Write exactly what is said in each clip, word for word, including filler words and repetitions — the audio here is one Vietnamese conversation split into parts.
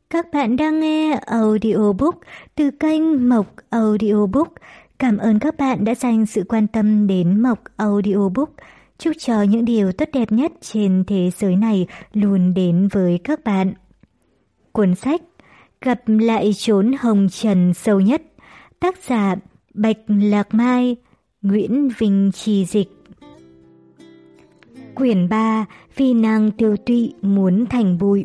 Các bạn đang nghe audiobook từ kênh Mộc Audiobook. Cảm ơn các bạn đã dành sự quan tâm đến Mộc Audiobook. Chúc cho những điều tốt đẹp nhất trên thế giới này luôn đến với các bạn. Cuốn sách Gặp lại chốn hồng trần sâu nhất, tác giả Bạch Lạc Mai, Nguyễn Vinh Trì dịch. Quyển ba, Vì nàng tiêu tụy muốn thành bụi.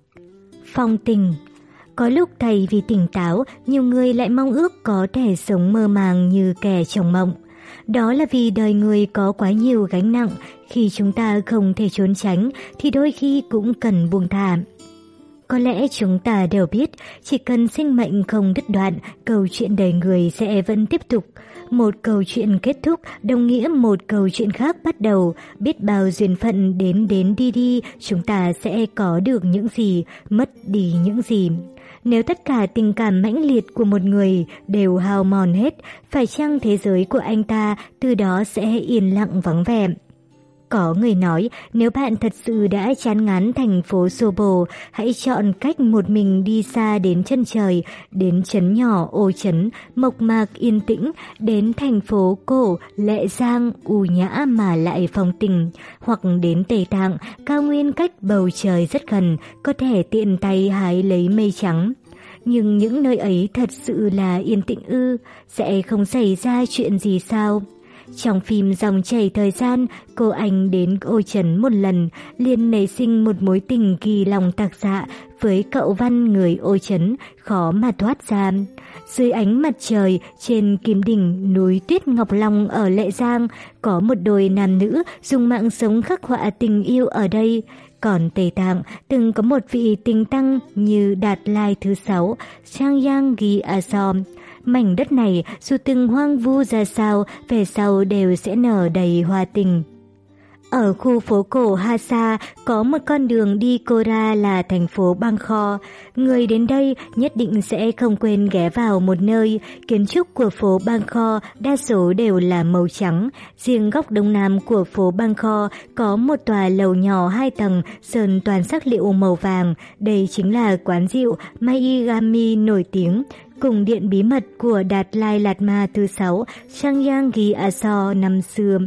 Phong tình. Có lúc thầy vì tỉnh táo, nhiều người lại mong ước có thể sống mơ màng như kẻ trong mộng. Đó là vì đời người có quá nhiều gánh nặng, khi chúng ta không thể trốn tránh thì đôi khi cũng cần buông thả. Có lẽ chúng ta đều biết, chỉ cần sinh mệnh không đứt đoạn, câu chuyện đời người sẽ vẫn tiếp tục. Một câu chuyện kết thúc đồng nghĩa một câu chuyện khác bắt đầu. Biết bao duyên phận đến đến đi đi, chúng ta sẽ có được những gì, mất đi những gì. Nếu tất cả tình cảm mãnh liệt của một người đều hao mòn hết, phải chăng thế giới của anh ta từ đó sẽ yên lặng vắng vẻ? Có người nói, nếu bạn thật sự đã chán ngán thành phố xô bồ, hãy chọn cách một mình đi xa đến chân trời, đến trấn nhỏ Ô Trấn, mộc mạc yên tĩnh, đến thành phố cổ, Lệ Giang, u nhã mà lại phong tình, hoặc đến Tây Tạng, cao nguyên cách bầu trời rất gần, có thể tiện tay hái lấy mây trắng. Nhưng những nơi ấy thật sự là yên tĩnh ư, sẽ không xảy ra chuyện gì sao? Trong phim Dòng chảy thời gian, cô anh đến Ô Trấn một lần, liền nảy sinh một mối tình kỳ lòng tạc dạ với cậu Văn người Ô Trấn, khó mà thoát ra. Dưới ánh mặt trời, trên kim đỉnh núi Tuyết Ngọc Long ở Lệ Giang, có một đôi nam nữ dùng mạng sống khắc họa tình yêu ở đây. Còn Tây Tạng từng có một vị tình tăng như Đạt Lai thứ sáu, Trang Yang Gi Aso. Mảnh đất này dù từng hoang vu ra sao, về sau đều sẽ nở đầy hoa tình. Ở khu phố cổ Hasa có một con đường đi Kora là thành phố Bangkok. Người đến đây nhất định sẽ không quên ghé vào một nơi. Kiến trúc của phố Bangkok đa số đều là màu trắng. Riêng góc đông nam của phố Bangkok có một tòa lầu nhỏ hai tầng sơn toàn sắc liệu màu vàng. Đây chính là quán rượu Maigami nổi tiếng, cùng điện bí mật của Đạt Lai Lạt Ma thứ sáu, Trang Yang Gi Aso năm xưa.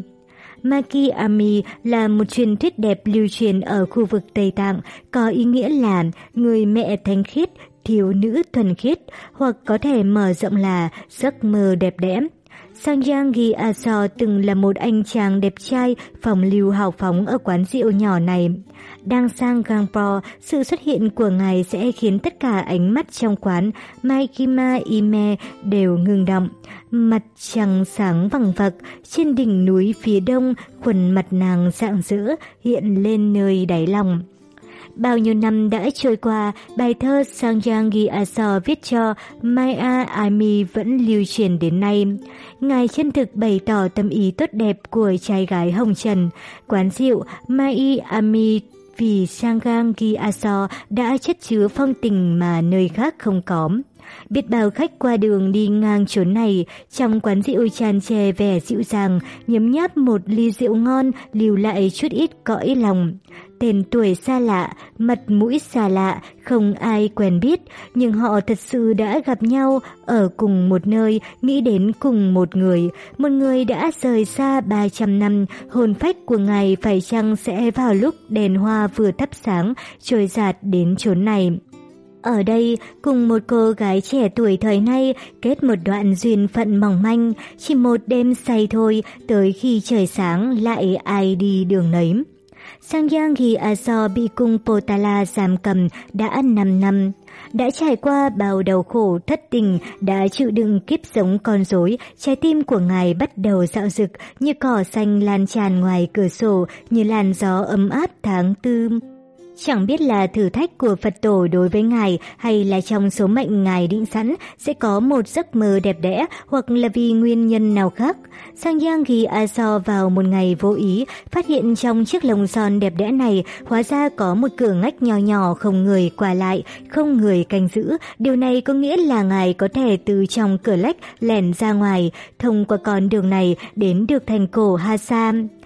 Makiami là một truyền thuyết đẹp lưu truyền ở khu vực Tây Tạng, có ý nghĩa là người mẹ thánh khiết, thiếu nữ thuần khiết, hoặc có thể mở rộng là giấc mơ đẹp đẽ. Sang Yang Gi Aso từng là một anh chàng đẹp trai, phong lưu hào phóng ở quán rượu nhỏ này. Đang sang Gangpo, sự xuất hiện của ngài sẽ khiến tất cả ánh mắt trong quán Maikima Ime đều ngừng động. Mặt trăng sáng vằng vặc, trên đỉnh núi phía đông, khuôn mặt nàng rạng rỡ hiện lên nơi đáy lòng. Bao nhiêu năm đã trôi qua, bài thơ Sang Yang Gi Aso viết cho Maya Ami vẫn lưu truyền đến nay. Ngài chân thực bày tỏ tâm ý tốt đẹp của trai gái hồng trần. Quán rượu Mai Ami vì Sang Yang Gi Aso đã chất chứa phong tình mà nơi khác không có. Biết bao khách qua đường đi ngang chốn này, trong quán rượu tràn trề vẻ dịu dàng, nhấm nháp một ly rượu ngon, lưu lại chút ít cõi lòng. Tên tuổi xa lạ, mặt mũi xa lạ, không ai quen biết, nhưng họ thật sự đã gặp nhau ở cùng một nơi, nghĩ đến cùng một người. Một người đã rời xa ba trăm năm, hồn phách của ngài phải chăng sẽ vào lúc đèn hoa vừa thắp sáng, trôi dạt đến chốn này. Ở đây, cùng một cô gái trẻ tuổi thời nay kết một đoạn duyên phận mỏng manh, chỉ một đêm say thôi, tới khi trời sáng lại ai đi đường nấy. Sang Yang Gi Aso bị cung Potala giam cầm đã năm năm. Đã trải qua bao đau khổ thất tình, đã chịu đựng kiếp sống con rối, trái tim của ngài bắt đầu dạo dực như cỏ xanh lan tràn ngoài cửa sổ, như làn gió ấm áp tháng tư. Chẳng biết là thử thách của Phật tổ đối với ngài, hay là trong số mệnh ngài định sẵn sẽ có một giấc mơ đẹp đẽ, hoặc là vì nguyên nhân nào khác. Sang Yang Gi Aso vào một ngày vô ý phát hiện trong chiếc lồng son đẹp đẽ này hóa ra có một cửa ngách nhỏ nhỏ, không người qua lại, không người canh giữ. Điều này có nghĩa là ngài có thể từ trong cửa lách lẻn ra ngoài, thông qua con đường này đến được thành cổ Hasa.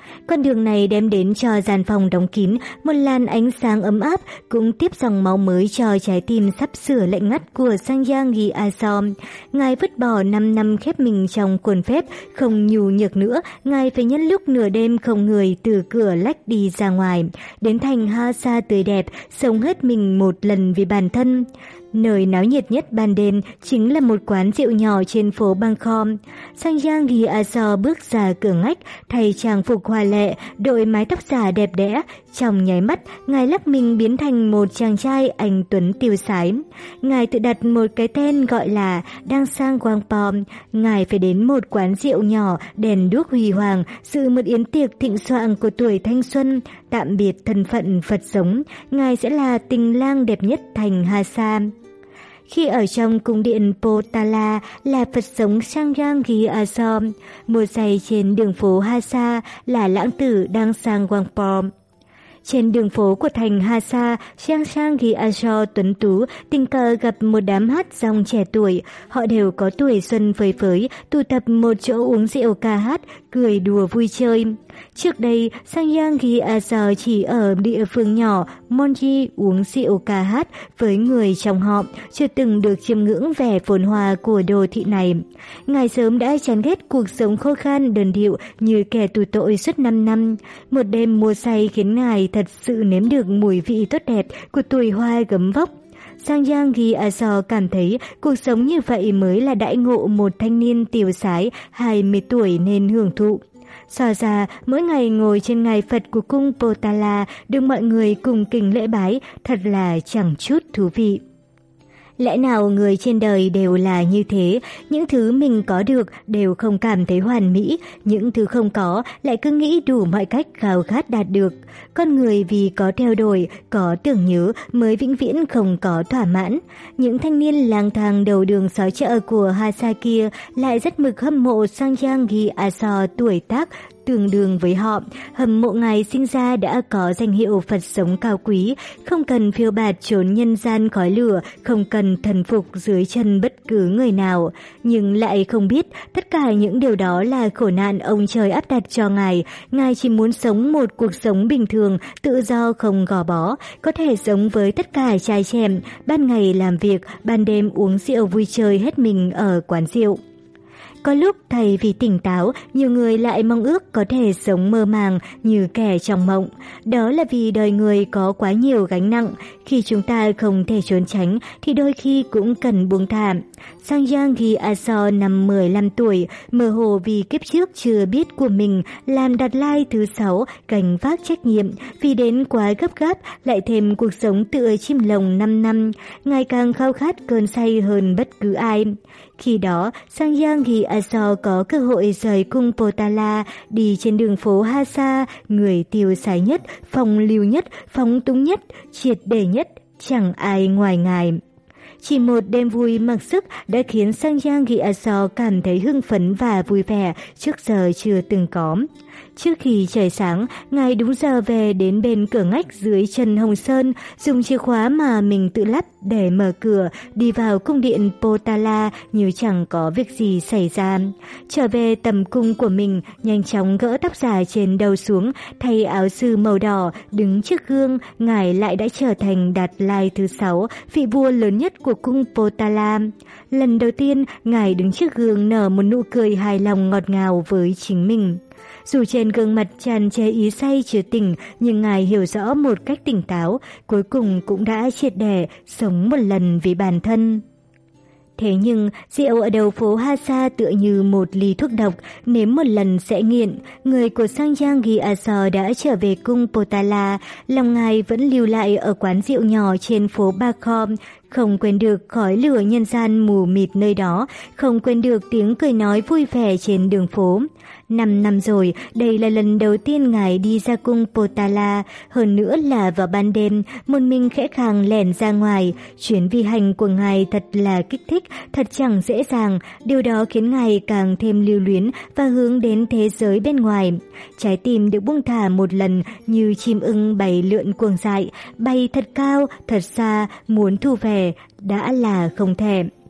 Con đường này đem đến cho gian phòng đóng kín một làn ánh sáng ấm áp, cũng tiếp dòng máu mới cho trái tim sắp sửa lạnh ngắt của Sangyang Gyatso. Ngài vứt bỏ năm năm khép mình trong khuôn phép, không nhu nhược nữa, Ngài phải nhân lúc nửa đêm không người từ cửa lách đi ra ngoài, đến thành Hasa tươi đẹp, sống hết mình một lần vì bản thân. Nơi náo nhiệt nhất ban đêm chính là một quán rượu nhỏ trên phố Bangkok. Sangyang Gyatso bước ra cửa ngách, thay trang phục hoa lệ, đội mái tóc giả đẹp đẽ. Trong nháy mắt, Ngài lắc mình biến thành một chàng trai anh tuấn tiêu sái. Ngài tự đặt một cái tên gọi là Đang Sang Wangpo. Ngài phải đến một quán rượu nhỏ, đèn đuốc huy hoàng, dự một yến tiệc thịnh soạn của tuổi thanh xuân. Tạm biệt thân phận Phật sống, Ngài sẽ là tình lang đẹp nhất thành Hasa. Khi ở trong cung điện Potala là Phật sống Sangyang Gyatso, mua giày trên đường phố Hasa là lãng tử Đang Sang Wangpo. Trên đường phố của thành Hasa, Sangyang Gyatso tuấn tú tình cờ gặp một đám hát dòng trẻ tuổi. Họ đều có tuổi xuân phơi phới, tụ tập một chỗ uống rượu ca hát, cười đùa vui chơi. Trước đây, Sangyang Gyatso chỉ ở địa phương nhỏ Monji uống rượu ca hát với người trong họ, chưa từng được chiêm ngưỡng vẻ phồn hoa của đô thị này. Ngài sớm đã chán ghét cuộc sống khô khan đơn điệu như kẻ tù tội suốt năm năm. Một đêm mua say khiến Ngài thật sự nếm được mùi vị tốt đẹp của tuổi hoa gấm vóc. Sangyang Gyatso cảm thấy cuộc sống như vậy mới là đãi ngộ một thanh niên tiêu sái hai mươi tuổi nên hưởng thụ. So ra, mỗi ngày ngồi trên ngai Phật của cung Potala được mọi người cùng kính lễ bái, thật là chẳng chút thú vị. Lẽ nào người trên đời đều là như thế, những thứ mình có được đều không cảm thấy hoàn mỹ, những thứ không có lại cứ nghĩ đủ mọi cách khao khát đạt được. Con người vì có theo đuổi, có tưởng nhớ mới vĩnh viễn không có thỏa mãn. Những thanh niên lang thang đầu đường xó chợ của Hasa kia lại rất mực hâm mộ Sangyang Gyatso tuổi tác tương đương với họ, hâm mộ Ngài sinh ra đã có danh hiệu Phật sống cao quý, không cần phiêu bạt trốn nhân gian khói lửa, không cần thần phục dưới chân bất cứ người nào. Nhưng lại không biết tất cả những điều đó là khổ nạn ông trời áp đặt cho Ngài. Ngài chỉ muốn sống một cuộc sống bình thường, tự do không gò bó, có thể sống với tất cả trai trẻ, ban ngày làm việc, ban đêm uống rượu vui chơi hết mình ở quán rượu. Có lúc thay vì tỉnh táo, nhiều người lại mong ước có thể sống mơ màng như kẻ trong mộng. Đó là vì đời người có quá nhiều gánh nặng, khi chúng ta không thể trốn tránh thì đôi khi cũng cần buông thả. Sangyang Gyatso năm mười lăm tuổi, mơ hồ vì kiếp trước chưa biết của mình, làm Đạt Lai thứ sáu, gánh vác trách nhiệm, vì đến quá gấp gáp, lại thêm cuộc sống tựa chim lồng năm năm, ngày càng khao khát cơn say hơn bất cứ ai. Khi đó, Sangyang Gyatso có cơ hội rời cung Potala, đi trên đường phố Hasa, người tiêu sái nhất, phong lưu nhất, phóng túng nhất, triệt để nhất, chẳng ai ngoài Ngài. Chỉ một đêm vui mặc sức đã khiến Sangyang Gyatso cảm thấy hưng phấn và vui vẻ trước giờ chưa từng có. Trước khi trời sáng, Ngài đúng giờ về đến bên cửa ngách dưới chân Hồng Sơn, dùng chìa khóa mà mình tự lắp để mở cửa, đi vào cung điện Potala như chẳng có việc gì xảy ra. Trở về tầm cung của mình, nhanh chóng gỡ tóc giả trên đầu xuống, thay áo sư màu đỏ, đứng trước gương, Ngài lại đã trở thành Đạt Lai thứ sáu, vị vua lớn nhất của cung Potala. Lần đầu tiên, Ngài đứng trước gương nở một nụ cười hài lòng ngọt ngào với chính mình. Dù trên gương mặt tràn trề ý say chưa tỉnh, nhưng Ngài hiểu rõ một cách tỉnh táo, cuối cùng cũng đã triệt để sống một lần vì bản thân. Thế nhưng, rượu ở đầu phố Hasa tựa như một ly thuốc độc, nếm một lần sẽ nghiện. Người của Sangyang Gyatso đã trở về cung Potala, lòng Ngài vẫn lưu lại ở quán rượu nhỏ trên phố Bangkok, không quên được khói lửa nhân gian mù mịt nơi đó, không quên được tiếng cười nói vui vẻ trên đường phố. Năm năm rồi, đây là lần đầu tiên Ngài đi ra cung Potala, hơn nữa là vào ban đêm, một mình khẽ khàng lẻn ra ngoài. Chuyến vi hành của Ngài thật là kích thích, thật chẳng dễ dàng, điều đó khiến Ngài càng thêm lưu luyến và hướng đến thế giới bên ngoài. Trái tim được buông thả một lần như chim ưng bay lượn cuồng dại, bay thật cao, thật xa, muốn thu về, đã là không thể.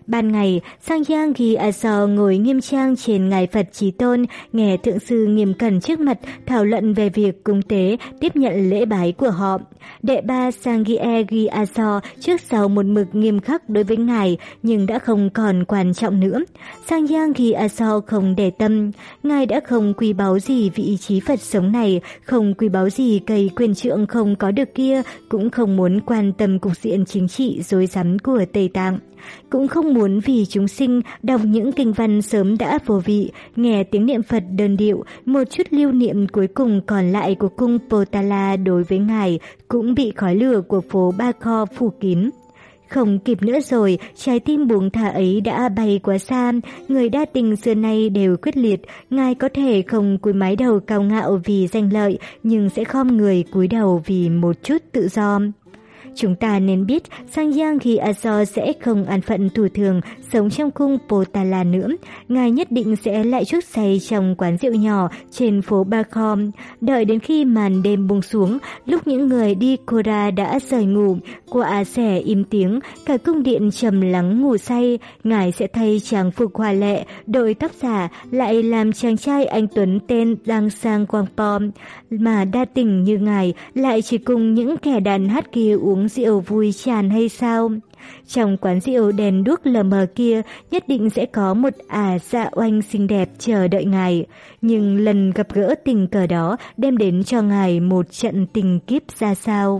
Ban ngày, Sangyang Gyatso ngồi nghiêm trang trên ngài Phật Chí Tôn, nghe thượng sư nghiêm cẩn trước mặt thảo luận về việc cúng tế, tiếp nhận lễ bái của họ. Đệ ba Sanghye Gyatso trước sau một mực nghiêm khắc đối với ngài, nhưng đã không còn quan trọng nữa. Sangyang Gyatso không để tâm, ngài đã không quý báu gì vị trí Phật sống này, không quý báu gì cây quyền trượng không có được kia, cũng không muốn quan tâm cục diện chính trị rối rắm của Tây Tạng. Cũng không muốn vì chúng sinh đọc những kinh văn sớm đã vô vị, nghe tiếng niệm Phật đơn điệu, một chút lưu niệm cuối cùng còn lại của cung Potala đối với ngài cũng bị khói lửa của phố Ba Kho phủ kín. Không kịp nữa rồi, trái tim buông thả ấy đã bay quá xa, người đa tình xưa nay đều quyết liệt, ngài có thể không cúi mái đầu cao ngạo vì danh lợi, nhưng sẽ khom người cúi đầu vì một chút tự do. Chúng ta nên biết Sangyang Gyatso sẽ không an phận thủ thường sống trong cung Potala nữa. Ngài nhất định sẽ lại chuốc say trong quán rượu nhỏ trên phố Ba Kho. Đợi đến khi màn đêm buông xuống, lúc những người đi Kora đã rời ngủ, quả sẽ im tiếng, cả cung điện trầm lắng ngủ say. Ngài sẽ thay trang phục hoa lệ, đội tóc giả, lại làm chàng trai anh tuấn tên Giang Sang Kwangpo. Mà đa tình như ngài lại chỉ cùng những kẻ đàn hát kia uống rượu vui tràn hay sao? Trong quán rượu đèn đuốc lờ mờ kia nhất định sẽ có một ả dạ oanh xinh đẹp chờ đợi ngài. Nhưng lần gặp gỡ tình cờ đó đem đến cho ngài một trận tình kiếp ra sao?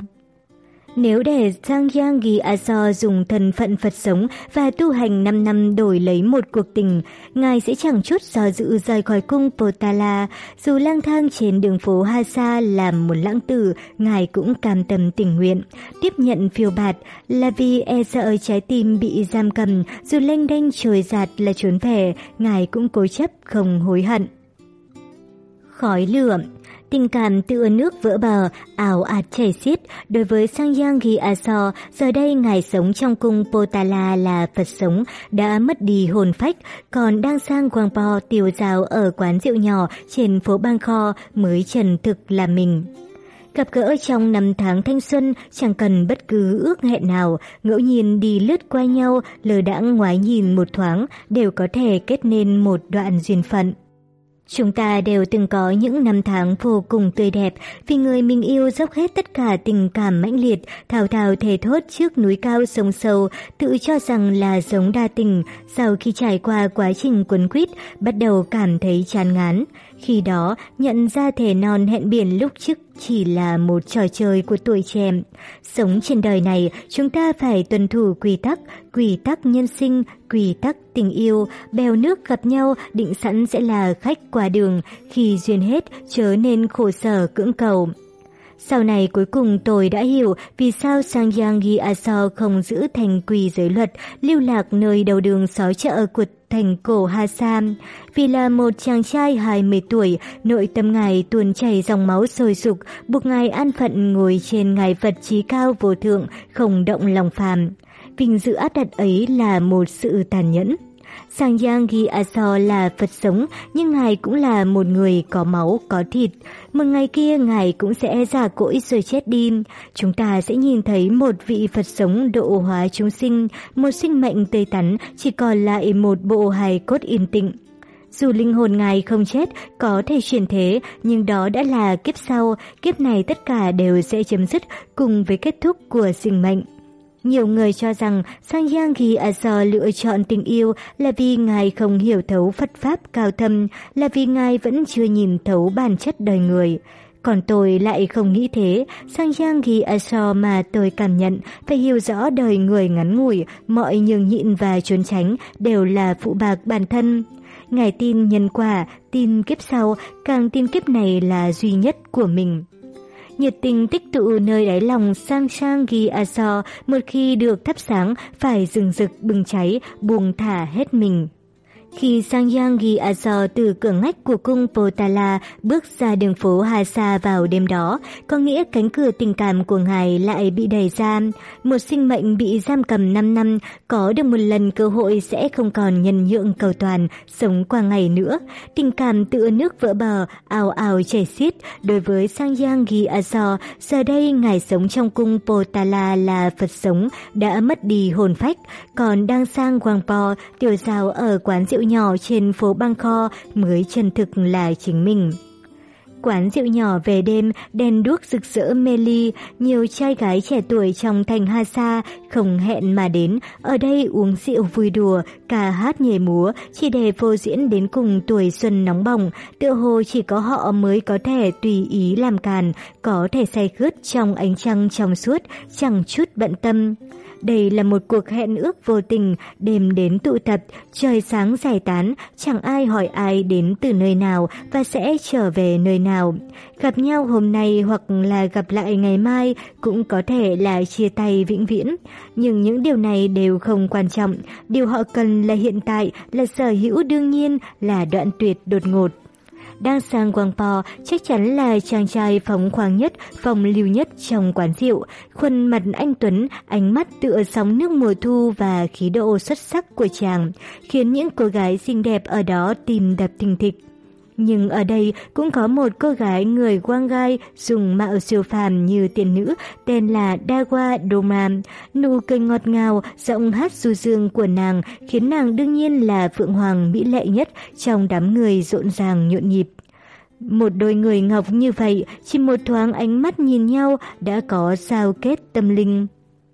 Nếu để Sangyang Gyatso dùng thân phận Phật sống và tu hành năm năm đổi lấy một cuộc tình, ngài sẽ chẳng chút do dự rời khỏi cung Potala. Dù lang thang trên đường phố Hasa làm một lãng tử, ngài cũng cam tâm tình nguyện. Tiếp nhận phiêu bạt là vì e sợ trái tim bị giam cầm, dù lênh đênh trôi giạt là trốn về, ngài cũng cố chấp không hối hận. Khói lửa. Tình cảm tựa nước vỡ bờ, ảo ạt chảy xiết. Đối với Sangyang Gyatso, giờ đây ngài sống trong cung Potala là Phật sống, đã mất đi hồn phách, còn đang sang Kwangpo tiêu dao ở quán rượu nhỏ trên phố Bang Kho mới trần thực là mình. Gặp gỡ trong năm tháng thanh xuân, chẳng cần bất cứ ước hẹn nào, ngẫu nhiên đi lướt qua nhau, lờ đãng ngoái nhìn một thoáng, đều có thể kết nên một đoạn duyên phận. Chúng ta đều từng có những năm tháng vô cùng tươi đẹp, vì người mình yêu dốc hết tất cả tình cảm mãnh liệt, thao thao thề thốt trước núi cao sông sâu, tự cho rằng là giống đa tình. Sau khi trải qua quá trình quấn quýt, bắt đầu cảm thấy chán ngán. Khi đó, nhận ra thề non hẹn biển lúc trước chỉ là một trò chơi của tuổi trẻ. Sống trên đời này, chúng ta phải tuân thủ quy tắc, quy tắc nhân sinh, quy tắc tình yêu. Bèo nước gặp nhau, định sẵn sẽ là khách qua đường. Khi duyên hết, chớ nên khổ sở cưỡng cầu. Sau này cuối cùng tôi đã hiểu vì sao Sangyang Gyatso không giữ thành quy giới luật, lưu lạc nơi đầu đường xó chợ của thành cổ Hasa. Vì là một chàng trai hai mươi tuổi, nội tâm ngài tuôn chảy dòng máu sôi sục, buộc ngài an phận ngồi trên ngài Phật chí cao vô thượng, không động lòng phàm. Vinh dự áp đặt ấy là một sự tàn nhẫn. Sangyang Gyatso là Phật sống, nhưng ngài cũng là một người có máu, có thịt. Một ngày kia ngài cũng sẽ già cỗi rồi chết đi. Chúng ta sẽ nhìn thấy một vị Phật sống độ hóa chúng sinh, một sinh mệnh tươi tắn, chỉ còn lại một bộ hài cốt yên tĩnh. Dù linh hồn ngài không chết, có thể chuyển thế, nhưng đó đã là kiếp sau, kiếp này tất cả đều sẽ chấm dứt cùng với kết thúc của sinh mệnh. Nhiều người cho rằng Sangyang Gyatso lựa chọn tình yêu là vì ngài không hiểu thấu Phật Pháp cao thâm, là vì ngài vẫn chưa nhìn thấu bản chất đời người. Còn tôi lại không nghĩ thế. Sangyang Gyatso mà tôi cảm nhận phải hiểu rõ đời người ngắn ngủi, mọi nhường nhịn và trốn tránh đều là phụ bạc bản thân. Ngài tin nhân quả, tin kiếp sau, càng tin kiếp này là duy nhất của mình. Nhiệt tình tích tụ nơi đáy lòng Sangyang Gyatso một khi được thắp sáng phải rừng rực bừng cháy, buông thả hết mình. Khi Sangyang Gyatso từ cửa ngách của cung Potala bước ra đường phố Hasa vào đêm đó, có nghĩa cánh cửa tình cảm của ngài lại bị đẩy ra. Một sinh mệnh bị giam cầm năm năm, có được một lần cơ hội sẽ không còn nhân nhượng cầu toàn, sống qua ngày nữa. Tình cảm tựa nước vỡ bờ, ào ào chảy xiết. Đối với Sangyang Gyatso, giờ đây ngài sống trong cung Potala là Phật sống, đã mất đi hồn phách. Còn đang sang Wangpo, tiểu giáo ở quán rượu nhỏ trên phố Bangkok mới chân thực là chính mình. Quán rượu nhỏ về đêm, đèn đuốc rực rỡ mê ly, nhiều trai gái trẻ tuổi trong thành Hasa không hẹn mà đến, ở đây uống rượu vui đùa, ca hát nhảy múa, chỉ để phô diễn đến cùng tuổi xuân nóng bỏng, tựa hồ chỉ có họ mới có thể tùy ý làm càn, có thể say khướt trong ánh trăng trong suốt, chẳng chút bận tâm. Đây là một cuộc hẹn ước vô tình, đêm đến tụ tập, trời sáng giải tán, chẳng ai hỏi ai đến từ nơi nào và sẽ trở về nơi nào. Gặp nhau hôm nay hoặc là gặp lại ngày mai, cũng có thể là chia tay vĩnh viễn. Nhưng những điều này đều không quan trọng, điều họ cần là hiện tại, là sở hữu đương nhiên, là đoạn tuyệt đột ngột. Đang sang Wangpo chắc chắn là chàng trai phóng khoáng nhất, phong lưu nhất trong quán rượu. Khuôn mặt anh tuấn, ánh mắt tựa sóng nước mùa thu và khí độ xuất sắc của chàng, khiến những cô gái xinh đẹp ở đó tim đập thình thịch. Nhưng ở đây cũng có một cô gái người Wangai dùng mạo siêu phàm như tiên nữ, tên là Dawa Doma. Nụ cười ngọt ngào, giọng hát du dương của nàng khiến nàng đương nhiên là phượng hoàng mỹ lệ nhất trong đám người rộn ràng nhộn nhịp. Một đôi người ngọc như vậy, chỉ một thoáng ánh mắt nhìn nhau đã có giao kết tâm linh.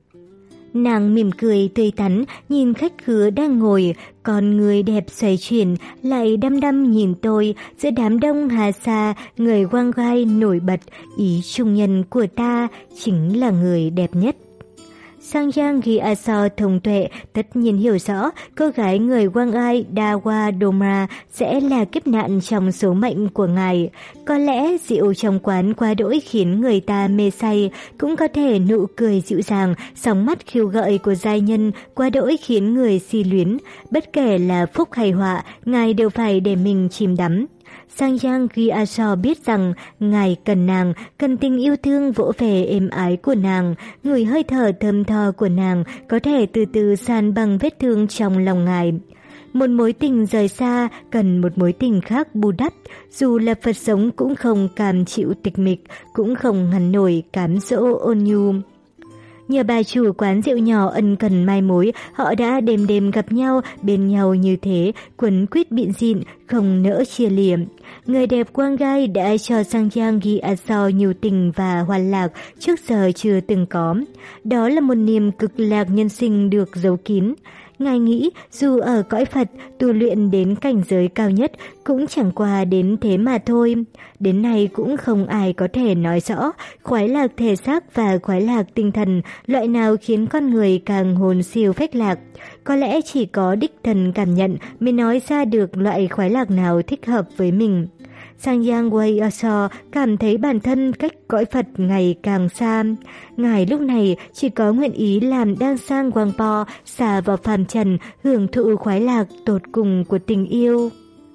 Nàng mỉm cười tươi tắn, nhìn khách khứa đang ngồi, còn người đẹp xoay chuyển, lại đăm đăm nhìn tôi, giữa đám đông Hasa, người Wangai nổi bật, ý trung nhân của ta chính là người đẹp nhất. Sangyang Gyatso thông tuệ, tất nhiên hiểu rõ cô gái người Wangai Dawa Doma sẽ là kiếp nạn trong số mệnh của ngài. Có lẽ rượu trong quán quá đỗi khiến người ta mê say, cũng có thể nụ cười dịu dàng, sóng mắt khiêu gợi của giai nhân quá đỗi khiến người si luyến. Bất kể là phúc hay họa, ngài đều phải để mình chìm đắm. Sangyang Gyatso biết rằng ngài cần nàng, cần tình yêu thương vỗ về êm ái của nàng, ngửi hơi thở thơm tho của nàng có thể từ từ san bằng vết thương trong lòng ngài. Một mối tình rời xa cần một mối tình khác bù đắp, dù là Phật sống cũng không cam chịu tịch mịch, cũng không ngăn nổi cám dỗ ôn nhu. Nhờ bà chủ quán rượu nhỏ ân cần mai mối, họ đã đêm đêm gặp nhau, bên nhau như thế, quấn quýt bịn dịn, không nỡ chia lìa. Người đẹp Wangai đã cho Sangyang Gyatso nhiều tình và hoàn lạc trước giờ chưa từng có. Đó là một niềm cực lạc nhân sinh được giấu kín. Ngài nghĩ dù ở cõi Phật tu luyện đến cảnh giới cao nhất cũng chẳng qua đến thế mà thôi. Đến nay cũng không ai có thể nói rõ khoái lạc thể xác và khoái lạc tinh thần loại nào khiến con người càng hồn siêu phách lạc. Có lẽ chỉ có đích thần cảm nhận mới nói ra được loại khoái lạc nào thích hợp với mình. Sangyang Gyatso cảm thấy bản thân cách cõi Phật ngày càng xa. Ngài lúc này chỉ có nguyện ý làm đang sang Wangpo, xả vào phàm trần, hưởng thụ khoái lạc tột cùng của tình yêu.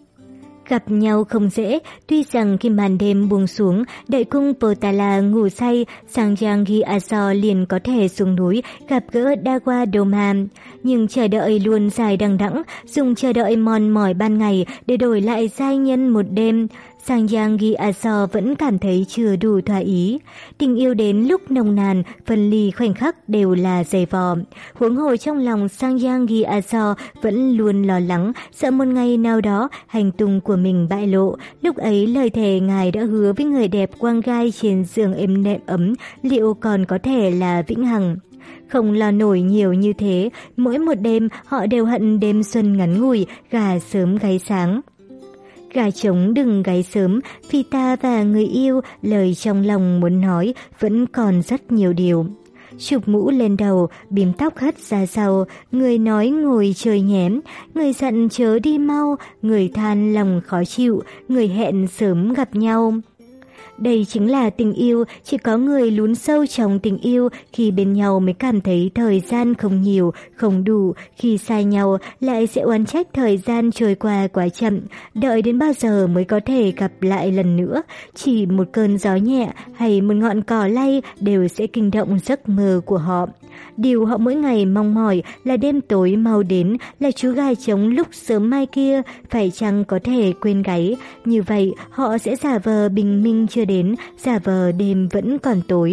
Gặp nhau không dễ, tuy rằng khi màn đêm buông xuống, đợi cung Potala ngủ say, Sangyang Gyatso liền có thể xuống núi gặp gỡ Dawa Doma. Nhưng chờ đợi luôn dài đằng đẵng, dùng chờ đợi mòn mỏi ban ngày để đổi lại giai nhân một đêm. Sangyang Gyatso vẫn cảm thấy chưa đủ thỏa ý. Tình yêu đến lúc nồng nàn, phân ly khoảnh khắc đều là dày vò. Huống hồ trong lòng Sangyang Gyatso vẫn luôn lo lắng, sợ một ngày nào đó hành tung của mình bại lộ. Lúc ấy lời thề ngài đã hứa với người đẹp Wangai trên giường êm nệm ấm liệu còn có thể là vĩnh hằng. Không lo nổi nhiều như thế, mỗi một đêm họ đều hận đêm xuân ngắn ngủi, gà sớm gáy sáng. Gà trống đừng gáy sớm, vì ta và người yêu, lời trong lòng muốn nói vẫn còn rất nhiều điều. Chụp mũ lên đầu, bím tóc hất ra sau, người nói ngồi chơi nhém, người giận chớ đi mau, người than lòng khó chịu, người hẹn sớm gặp nhau. Đây chính là tình yêu, chỉ có người lún sâu trong tình yêu khi bên nhau mới cảm thấy thời gian không nhiều, không đủ, khi xa nhau lại sẽ oán trách thời gian trôi qua quá chậm, đợi đến bao giờ mới có thể gặp lại lần nữa. Chỉ một cơn gió nhẹ hay một ngọn cỏ lay đều sẽ kinh động giấc mơ của họ. Điều họ mỗi ngày mong mỏi là đêm tối mau đến, là chú gà trống lúc sớm mai kia, phải chăng có thể quên gáy. Như vậy họ sẽ giả vờ bình minh chưa đến, giả vờ đêm vẫn còn tối.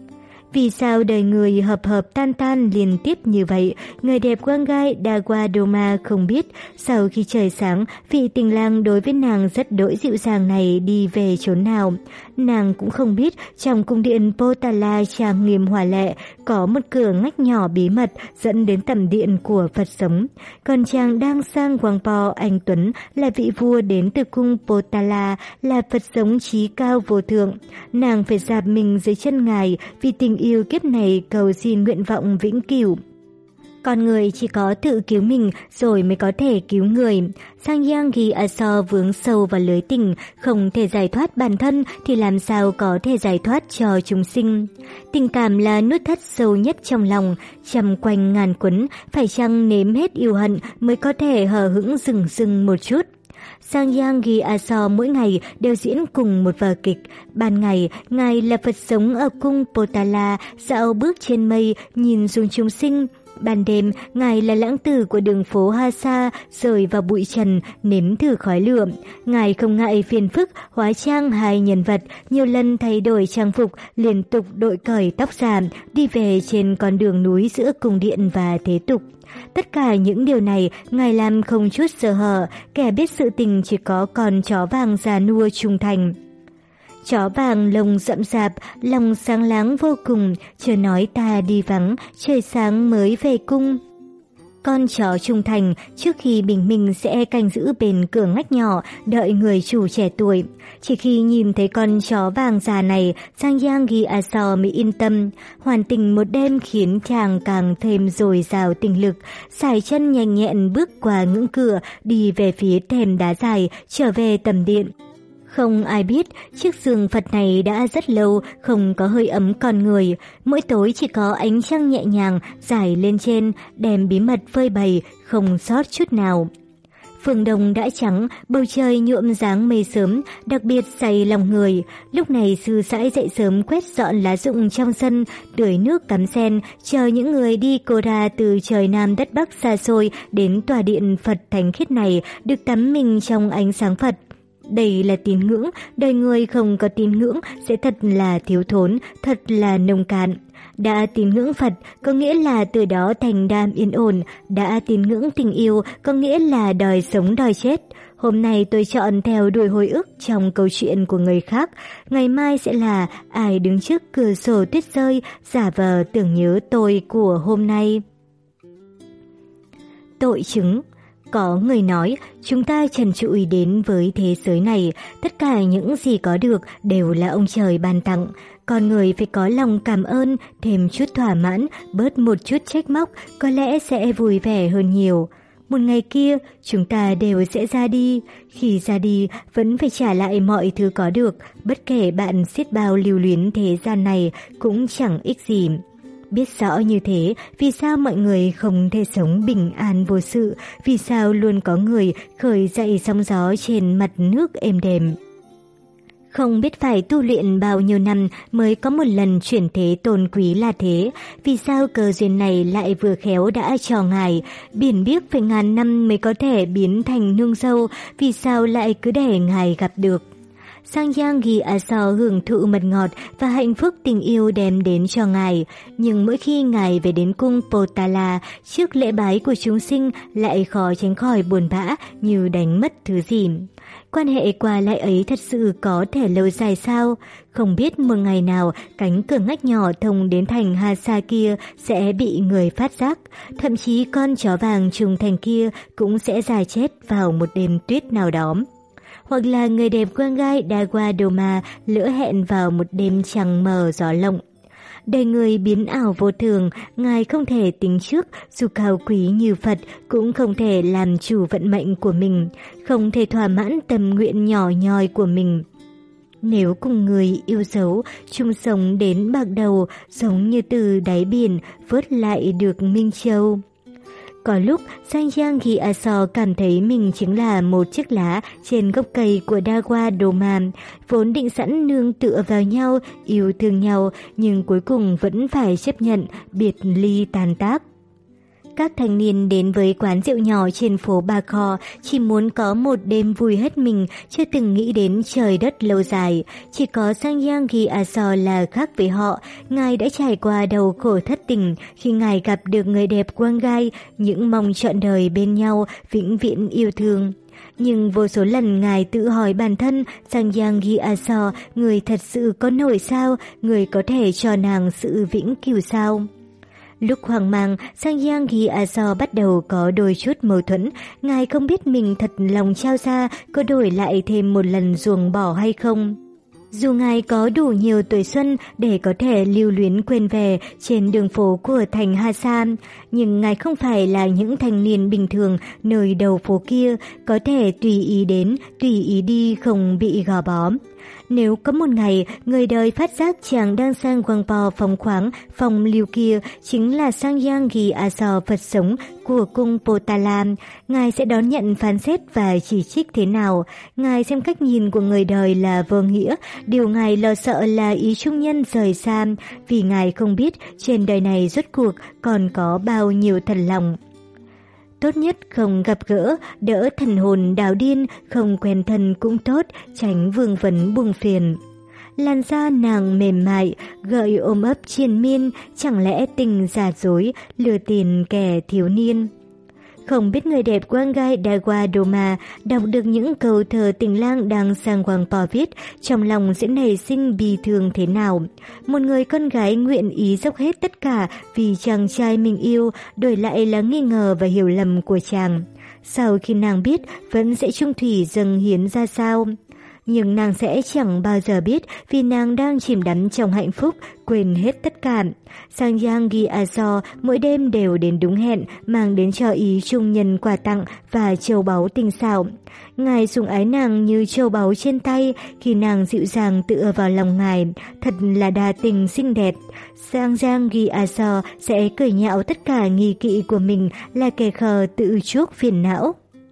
Vì sao đời người hợp hợp tan tan liên tiếp như vậy? Người đẹp quan gai Dawa Doma không biết. Sau khi trời sáng, vị tình lang đối với nàng rất đỗi dịu dàng này đi về chốn nào. Nàng cũng không biết trong cung điện Potala trang nghiêm hòa lệ có một cửa ngách nhỏ bí mật dẫn đến tầm điện của Phật sống. Còn chàng đang sang Wangpo anh Tuấn là vị vua đến từ cung Potala, là Phật sống trí cao vô thượng. Nàng phải dạp mình dưới chân ngài vì tình yêu kiếp này cầu xin nguyện vọng vĩnh cửu. Con người chỉ có tự cứu mình rồi mới có thể cứu người. Sangyang Aso vướng sâu vào lưới tình, không thể giải thoát bản thân thì làm sao có thể giải thoát cho chúng sinh. Tình cảm là nút thắt sâu nhất trong lòng, trăm quanh ngàn quấn, phải chăng nếm hết yêu hận mới có thể hờ hững rừng rừng một chút. Sangyang Aso mỗi ngày đều diễn cùng một vở kịch. Ban ngày, ngài là Phật sống ở cung Potala, dạo bước trên mây, nhìn xuống chúng sinh. Ban đêm, ngài là lãng tử của đường phố Hasa, rời vào bụi trần, nếm thử khói lửa. Ngài không ngại phiền phức, hóa trang hai nhân vật, nhiều lần thay đổi trang phục, liên tục đội cởi tóc giả, đi về trên con đường núi giữa cung điện và thế tục. Tất cả những điều này, ngài làm không chút sơ hở, kẻ biết sự tình chỉ có con chó vàng già nua trung thành. Chó vàng lông rậm rạp, lòng sáng láng vô cùng, chưa nói ta đi vắng, trời sáng mới về cung. Con chó trung thành trước khi bình minh sẽ canh giữ bên cửa ngách nhỏ, đợi người chủ trẻ tuổi. Chỉ khi nhìn thấy con chó vàng già này, Sangyang Aso mới yên tâm. Hoàn tình một đêm khiến chàng càng thêm dồi dào tình lực, sải chân nhanh nhẹn bước qua ngưỡng cửa, đi về phía thềm đá dài, trở về tầm điện. Không ai biết, chiếc giường Phật này đã rất lâu không có hơi ấm con người. Mỗi tối chỉ có ánh trăng nhẹ nhàng rải lên trên, đem bí mật phơi bày, không sót chút nào. Phương đông đã trắng, bầu trời nhuộm dáng mây sớm, đặc biệt say lòng người. Lúc này sư sãi dậy sớm quét dọn lá rụng trong sân, tưới nước cắm sen, chờ những người đi cô ra từ trời Nam đất Bắc xa xôi đến tòa điện Phật thánh khiết này được tắm mình trong ánh sáng Phật. Đây là tín ngưỡng, đời người không có tín ngưỡng sẽ thật là thiếu thốn, thật là nông cạn. Đã tín ngưỡng Phật có nghĩa là từ đó thành đam yên ổn, đã tín ngưỡng tình yêu có nghĩa là đòi sống đòi chết. Hôm nay tôi chọn theo đuổi hồi ức trong câu chuyện của người khác, ngày mai sẽ là ai đứng trước cửa sổ tuyết rơi, giả vờ tưởng nhớ tôi của hôm nay. Tội chứng. Có người nói, chúng ta trần trụi đến với thế giới này, tất cả những gì có được đều là ông trời ban tặng. Con người phải có lòng cảm ơn, thêm chút thỏa mãn, bớt một chút trách móc, có lẽ sẽ vui vẻ hơn nhiều. Một ngày kia, chúng ta đều sẽ ra đi. Khi ra đi, vẫn phải trả lại mọi thứ có được, bất kể bạn xiết bao lưu luyến thế gian này cũng chẳng ích gì. Biết rõ như thế, vì sao mọi người không thể sống bình an vô sự, vì sao luôn có người khởi dậy sóng gió trên mặt nước êm đềm. Không biết phải tu luyện bao nhiêu năm mới có một lần chuyển thế tôn quý là thế, vì sao cơ duyên này lại vừa khéo đã cho ngài, biển biếc phải ngàn năm mới có thể biến thành nương dâu, vì sao lại cứ để ngài gặp được. Sangyang Aso hưởng thụ mật ngọt và hạnh phúc tình yêu đem đến cho ngài, nhưng mỗi khi ngài về đến cung Potala, trước lễ bái của chúng sinh lại khó tránh khỏi buồn bã như đánh mất thứ gì. Quan hệ qua lại ấy thật sự có thể lâu dài sao? Không biết một ngày nào cánh cửa ngách nhỏ thông đến thành Hasa kia sẽ bị người phát giác, thậm chí con chó vàng trung thành kia cũng sẽ già chết vào một đêm tuyết nào đó. Hoặc là người đẹp quan gai Dawa Doma lỡ hẹn vào một đêm trăng mờ gió lộng. Đời người biến ảo vô thường, ngài không thể tính trước, dù cao quý như Phật cũng không thể làm chủ vận mệnh của mình, không thể thỏa mãn tâm nguyện nhỏ nhoi của mình. Nếu cùng người yêu dấu, chung sống đến bạc đầu, giống như từ đáy biển vớt lại được Minh Châu. Có lúc, Sangyang Gyatso cảm thấy mình chính là một chiếc lá trên gốc cây của Dawa Doma, vốn định sẵn nương tựa vào nhau, yêu thương nhau, nhưng cuối cùng vẫn phải chấp nhận biệt ly tàn tác. Các thanh niên đến với quán rượu nhỏ trên phố Ba Kho chỉ muốn có một đêm vui hết mình, chưa từng nghĩ đến trời đất lâu dài. Chỉ có Sangyang Gyatso là khác với họ, ngài đã trải qua đau khổ thất tình khi ngài gặp được người đẹp Quang Gai, những mong trọn đời bên nhau, vĩnh viễn yêu thương. Nhưng vô số lần ngài tự hỏi bản thân, Sangyang Gyatso, người thật sự có nổi sao, người có thể cho nàng sự vĩnh cửu sao? Lúc hoang mang, Sangyang Gyatso bắt đầu có đôi chút mâu thuẫn, ngài không biết mình thật lòng trao ra có đổi lại thêm một lần ruồng bỏ hay không. Dù ngài có đủ nhiều tuổi xuân để có thể lưu luyến quên về trên đường phố của thành Hasa, nhưng ngài không phải là những thanh niên bình thường nơi đầu phố kia, có thể tùy ý đến, tùy ý đi không bị gò bó. Nếu có một ngày, người đời phát giác chàng đang sang Gwangpo phóng khoáng, phong lưu kia chính là Sangyang Gyatso Phật sống của cung Potala, ngài sẽ đón nhận phán xét và chỉ trích thế nào? Ngài xem cách nhìn của người đời là vô nghĩa, điều ngài lo sợ là ý trung nhân rời xa, vì ngài không biết trên đời này rốt cuộc còn có bao nhiêu thần lòng. Tốt nhất không gặp gỡ, đỡ thần hồn đảo điên, không quen thân cũng tốt, tránh vương vấn buông phiền. Làn da nàng mềm mại, gợi ôm ấp triền miên, chẳng lẽ tình giả dối, lừa tiền kẻ thiếu niên. Không biết người đẹp Quang Gai Dawa Doma đọc được những câu thơ tình lang đang sang Gwangpo viết, trong lòng sẽ nảy sinh bi thương thế nào. Một người con gái nguyện ý dốc hết tất cả vì chàng trai mình yêu, đổi lại là nghi ngờ và hiểu lầm của chàng. Sau khi nàng biết, vẫn sẽ trung thủy dâng hiến ra sao? Nhưng nàng sẽ chẳng bao giờ biết vì nàng đang chìm đắm trong hạnh phúc, quên hết tất cả. Sangyang Gyatso mỗi đêm đều đến đúng hẹn, mang đến cho ý trung nhân quà tặng và châu báu tinh xảo. Ngài sủng ái nàng như châu báu trên tay, khi nàng dịu dàng tựa vào lòng ngài, thật là đa tình xinh đẹp. Sangyang Gyatso sẽ cười nhạo tất cả nghi kỵ của mình là kẻ khờ tự chuốc phiền não.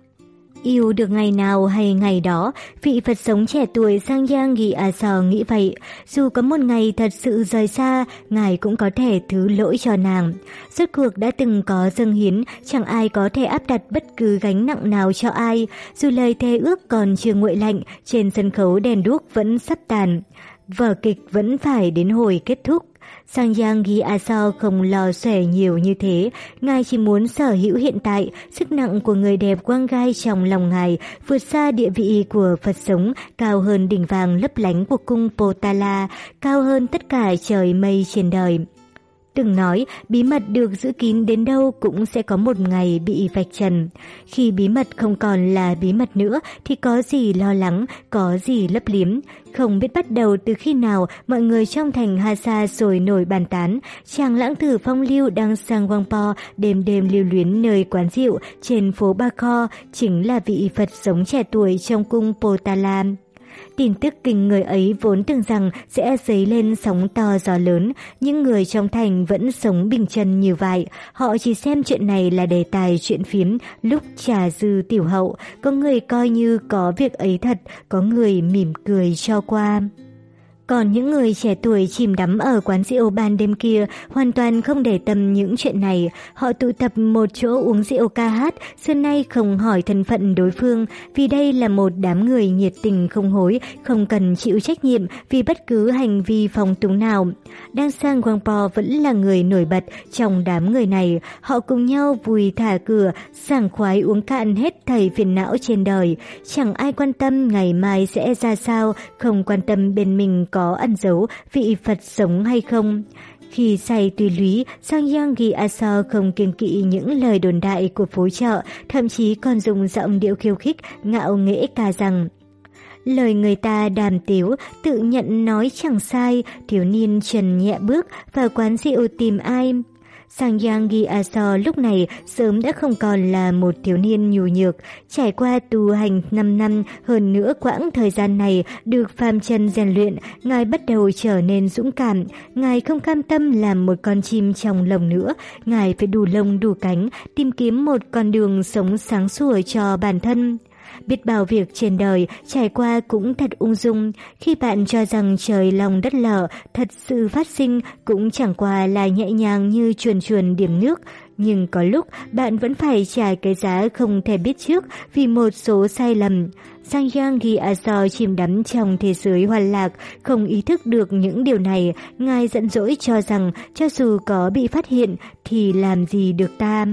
Yêu được ngày nào hay ngày đó, vị Phật sống trẻ tuổi Sangyang Gyatso nghĩ vậy. Dù có một ngày thật sự rời xa, ngài cũng có thể thứ lỗi cho nàng. Rốt cuộc đã từng có dâng hiến, chẳng ai có thể áp đặt bất cứ gánh nặng nào cho ai. Dù lời thề ước còn chưa nguội lạnh, trên sân khấu đèn đuốc vẫn sắp tàn. Vở kịch vẫn phải đến hồi kết thúc. Sangyang Gyatso không lo xòe nhiều như thế, ngài chỉ muốn sở hữu hiện tại, sức nặng của người đẹp Quang Gai trong lòng ngài vượt xa địa vị của Phật sống, cao hơn đỉnh vàng lấp lánh của cung Potala, cao hơn tất cả trời mây trên đời. Từng nói, bí mật được giữ kín đến đâu cũng sẽ có một ngày bị vạch trần. Khi bí mật không còn là bí mật nữa thì có gì lo lắng, có gì lấp liếm. Không biết bắt đầu từ khi nào mọi người trong thành Hasa sôi nổi bàn tán, chàng lãng tử phong lưu đang sang Gwangpo đêm đêm lưu luyến nơi quán rượu trên phố Ba Kho chính là vị Phật sống trẻ tuổi trong cung Potala. Tin tức kinh người ấy vốn tưởng rằng sẽ dấy lên sóng to gió lớn, nhưng người trong thành vẫn sống bình chân như vậy. Họ chỉ xem chuyện này là đề tài chuyện phiếm lúc trà dư tiểu hậu, có người coi như có việc ấy thật, có người mỉm cười cho qua. Còn những người trẻ tuổi chìm đắm ở quán rượu ban đêm kia hoàn toàn không để tâm những chuyện này. Họ tụ tập một chỗ uống rượu ca hát, xưa nay không hỏi thân phận đối phương, vì đây là một đám người nhiệt tình không hối, không cần chịu trách nhiệm vì bất cứ hành vi phóng túng nào. Đang sang Gwangpo vẫn là người nổi bật trong đám người này. Họ cùng nhau vui thả cửa, sảng khoái uống cạn hết thảy phiền não trên đời. Chẳng ai quan tâm ngày mai sẽ ra sao, không quan tâm bên mình có ẩn giấu vị Phật sống hay không. Khi say tùy lý, Sangyang Gyatso không kiêng kỵ những lời đồn đại của phố chợ, thậm chí còn dùng giọng điệu khiêu khích, ngạo nghễ ca rằng: lời người ta đàm tiếu, tự nhận nói chẳng sai, thiếu niên trần nhẹ bước vào quán rượu tìm ai. Sangyang Gyatso lúc này sớm đã không còn là một thiếu niên nhu nhược, trải qua tu hành năm năm, hơn nữa quãng thời gian này được phàm trần rèn luyện, ngài bắt đầu trở nên dũng cảm. Ngài không cam tâm làm một con chim trong lồng nữa, ngài phải đủ lông đủ cánh, tìm kiếm một con đường sống sáng sủa cho bản thân. Biết bao việc trên đời trải qua cũng thật ung dung, khi bạn cho rằng trời lòng đất lở, thật sự phát sinh cũng chẳng qua là nhẹ nhàng như chuồn chuồn điểm nước. Nhưng có lúc bạn vẫn phải trả cái giá không thể biết trước vì một số sai lầm. Sangyang Gyatso chìm đắm trong thế giới hoàn lạc, không ý thức được những điều này. Ngài giận dỗi cho rằng cho dù có bị phát hiện thì làm gì được ta.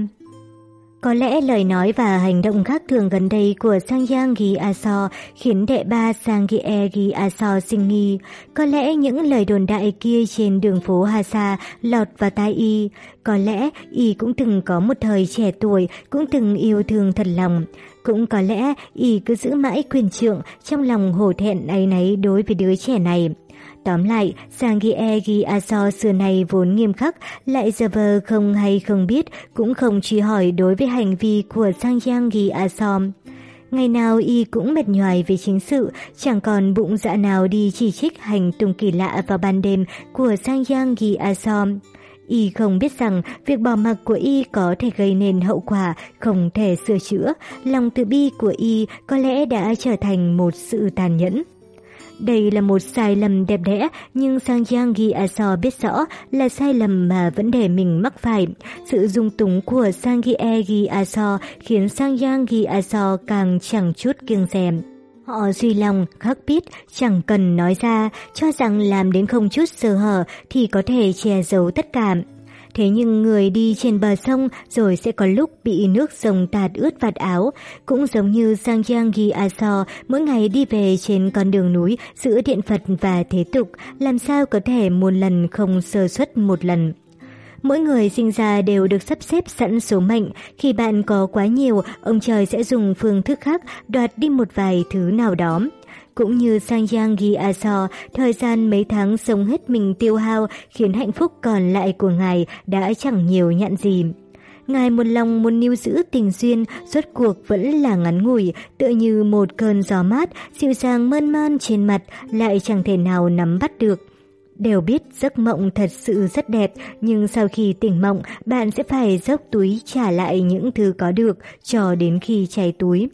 Có lẽ lời nói và hành động khác thường gần đây của Sangyang Gyatso khiến đệ ba Sangye Gyatso sinh nghi. Có lẽ những lời đồn đại kia trên đường phố Hasa lọt vào tai y. Có lẽ y cũng từng có một thời trẻ tuổi, cũng từng yêu thương thật lòng. Cũng có lẽ y cứ giữ mãi quyền trượng, trong lòng hổ thẹn áy náy đối với đứa trẻ này. Tóm lại, Sangye Gyatso xưa này vốn nghiêm khắc, lại giờ vờ không hay không biết, cũng không truy hỏi đối với hành vi của Sangyang Gyatso. Ngày nào y cũng mệt nhoài vì chính sự, chẳng còn bụng dạ nào đi chỉ trích hành tung kỳ lạ vào ban đêm của Sangyang Gyatso. Y không biết rằng việc bỏ mặc của y có thể gây nên hậu quả không thể sửa chữa, lòng từ bi của y có lẽ đã trở thành một sự tàn nhẫn. Đây là một sai lầm đẹp đẽ, nhưng Sangyang Gyatso biết rõ là sai lầm mà vẫn để mình mắc phải. Sự dung túng của Sangye Gyatso khiến Sangyang Gyatso càng chẳng chút kiêng dè. Họ duy lòng, khắc biết, chẳng cần nói ra, cho rằng làm đến không chút sơ hở thì có thể che giấu tất cả. Thế nhưng người đi trên bờ sông rồi sẽ có lúc bị nước sông tạt ướt vạt áo. Cũng giống như Sangyang Gyatso mỗi ngày đi về trên con đường núi giữa điện Phật và thế tục, làm sao có thể một lần không sơ suất một lần. Mỗi người sinh ra đều được sắp xếp sẵn số mệnh. Khi bạn có quá nhiều, ông trời sẽ dùng phương thức khác đoạt đi một vài thứ nào đó. Cũng như Sangyang Gyatso, thời gian mấy tháng sống hết mình tiêu hao khiến hạnh phúc còn lại của ngài đã chẳng nhiều nhặn gì. Ngài một lòng muốn níu giữ tình duyên, rốt cuộc vẫn là ngắn ngủi, tựa như một cơn gió mát, dịu dàng mơn man trên mặt, lại chẳng thể nào nắm bắt được. Đều biết giấc mộng thật sự rất đẹp, nhưng sau khi tỉnh mộng, bạn sẽ phải dốc túi trả lại những thứ có được cho đến khi cháy túi.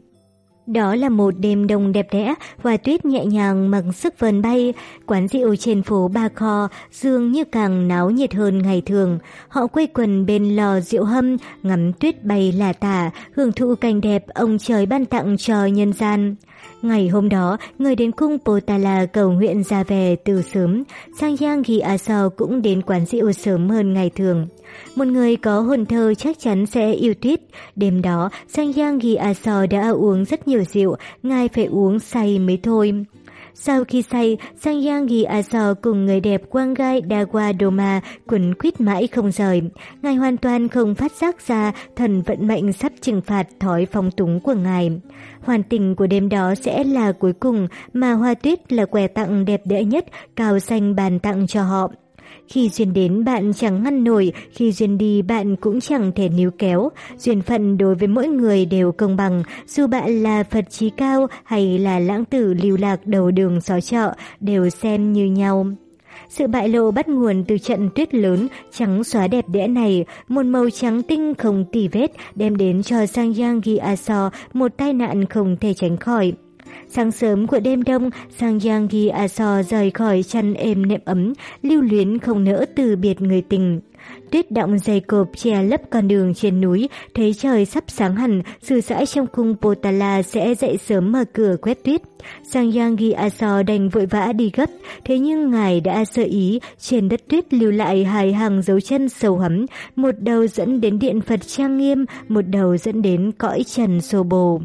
Đó là một đêm đông đẹp đẽ, hoa tuyết nhẹ nhàng mặc sức vờn bay, quán rượu trên phố Ba Kho dường như càng náo nhiệt hơn ngày thường. Họ quây quần bên lò rượu hâm, ngắm tuyết bay lả tả, hưởng thụ cảnh đẹp ông trời ban tặng cho nhân gian. Ngày hôm đó, người đến cung Potala cầu nguyện ra về từ sớm. Sangyang Gyatso cũng đến quán rượu sớm hơn ngày thường. Một người có hồn thơ chắc chắn sẽ yêu tuyết. Đêm đó, Sangyang Gyatso đã uống rất nhiều rượu, ngài phải uống say mới thôi. Sau khi say, Sangyang Gyatso cùng người đẹp Wangai Dawadoma quấn quýt mãi không rời. Ngài hoàn toàn không phát giác ra thần vận mệnh sắp trừng phạt thói phóng túng của ngài. Hoàn tình của đêm đó sẽ là cuối cùng, mà hoa tuyết là quà tặng đẹp đẽ nhất cao xanh bàn tặng cho họ. Khi duyên đến bạn chẳng ngăn nổi, khi duyên đi bạn cũng chẳng thể níu kéo. Duyên phận đối với mỗi người đều công bằng, dù bạn là Phật trí cao hay là lãng tử lưu lạc đầu đường xó chợ, đều xem như nhau. Sự bại lộ bắt nguồn từ trận tuyết lớn, trắng xóa đẹp đẽ này, một màu trắng tinh không tì vết đem đến cho Sangyang Gyatso một tai nạn không thể tránh khỏi. Sáng sớm của đêm đông, Sangyang Gyatso rời khỏi chăn êm nệm ấm, lưu luyến không nỡ từ biệt người tình. Tuyết đọng dày cộp che lấp con đường trên núi, thấy trời sắp sáng hẳn, sư sãi trong cung Potala sẽ dậy sớm mở cửa quét tuyết. Sangyang Gyatso đành vội vã đi gấp, thế nhưng ngài đã sơ ý, trên đất tuyết lưu lại hai hàng dấu chân sâu hắm, một đầu dẫn đến điện Phật trang nghiêm, một đầu dẫn đến cõi trần xô bồ.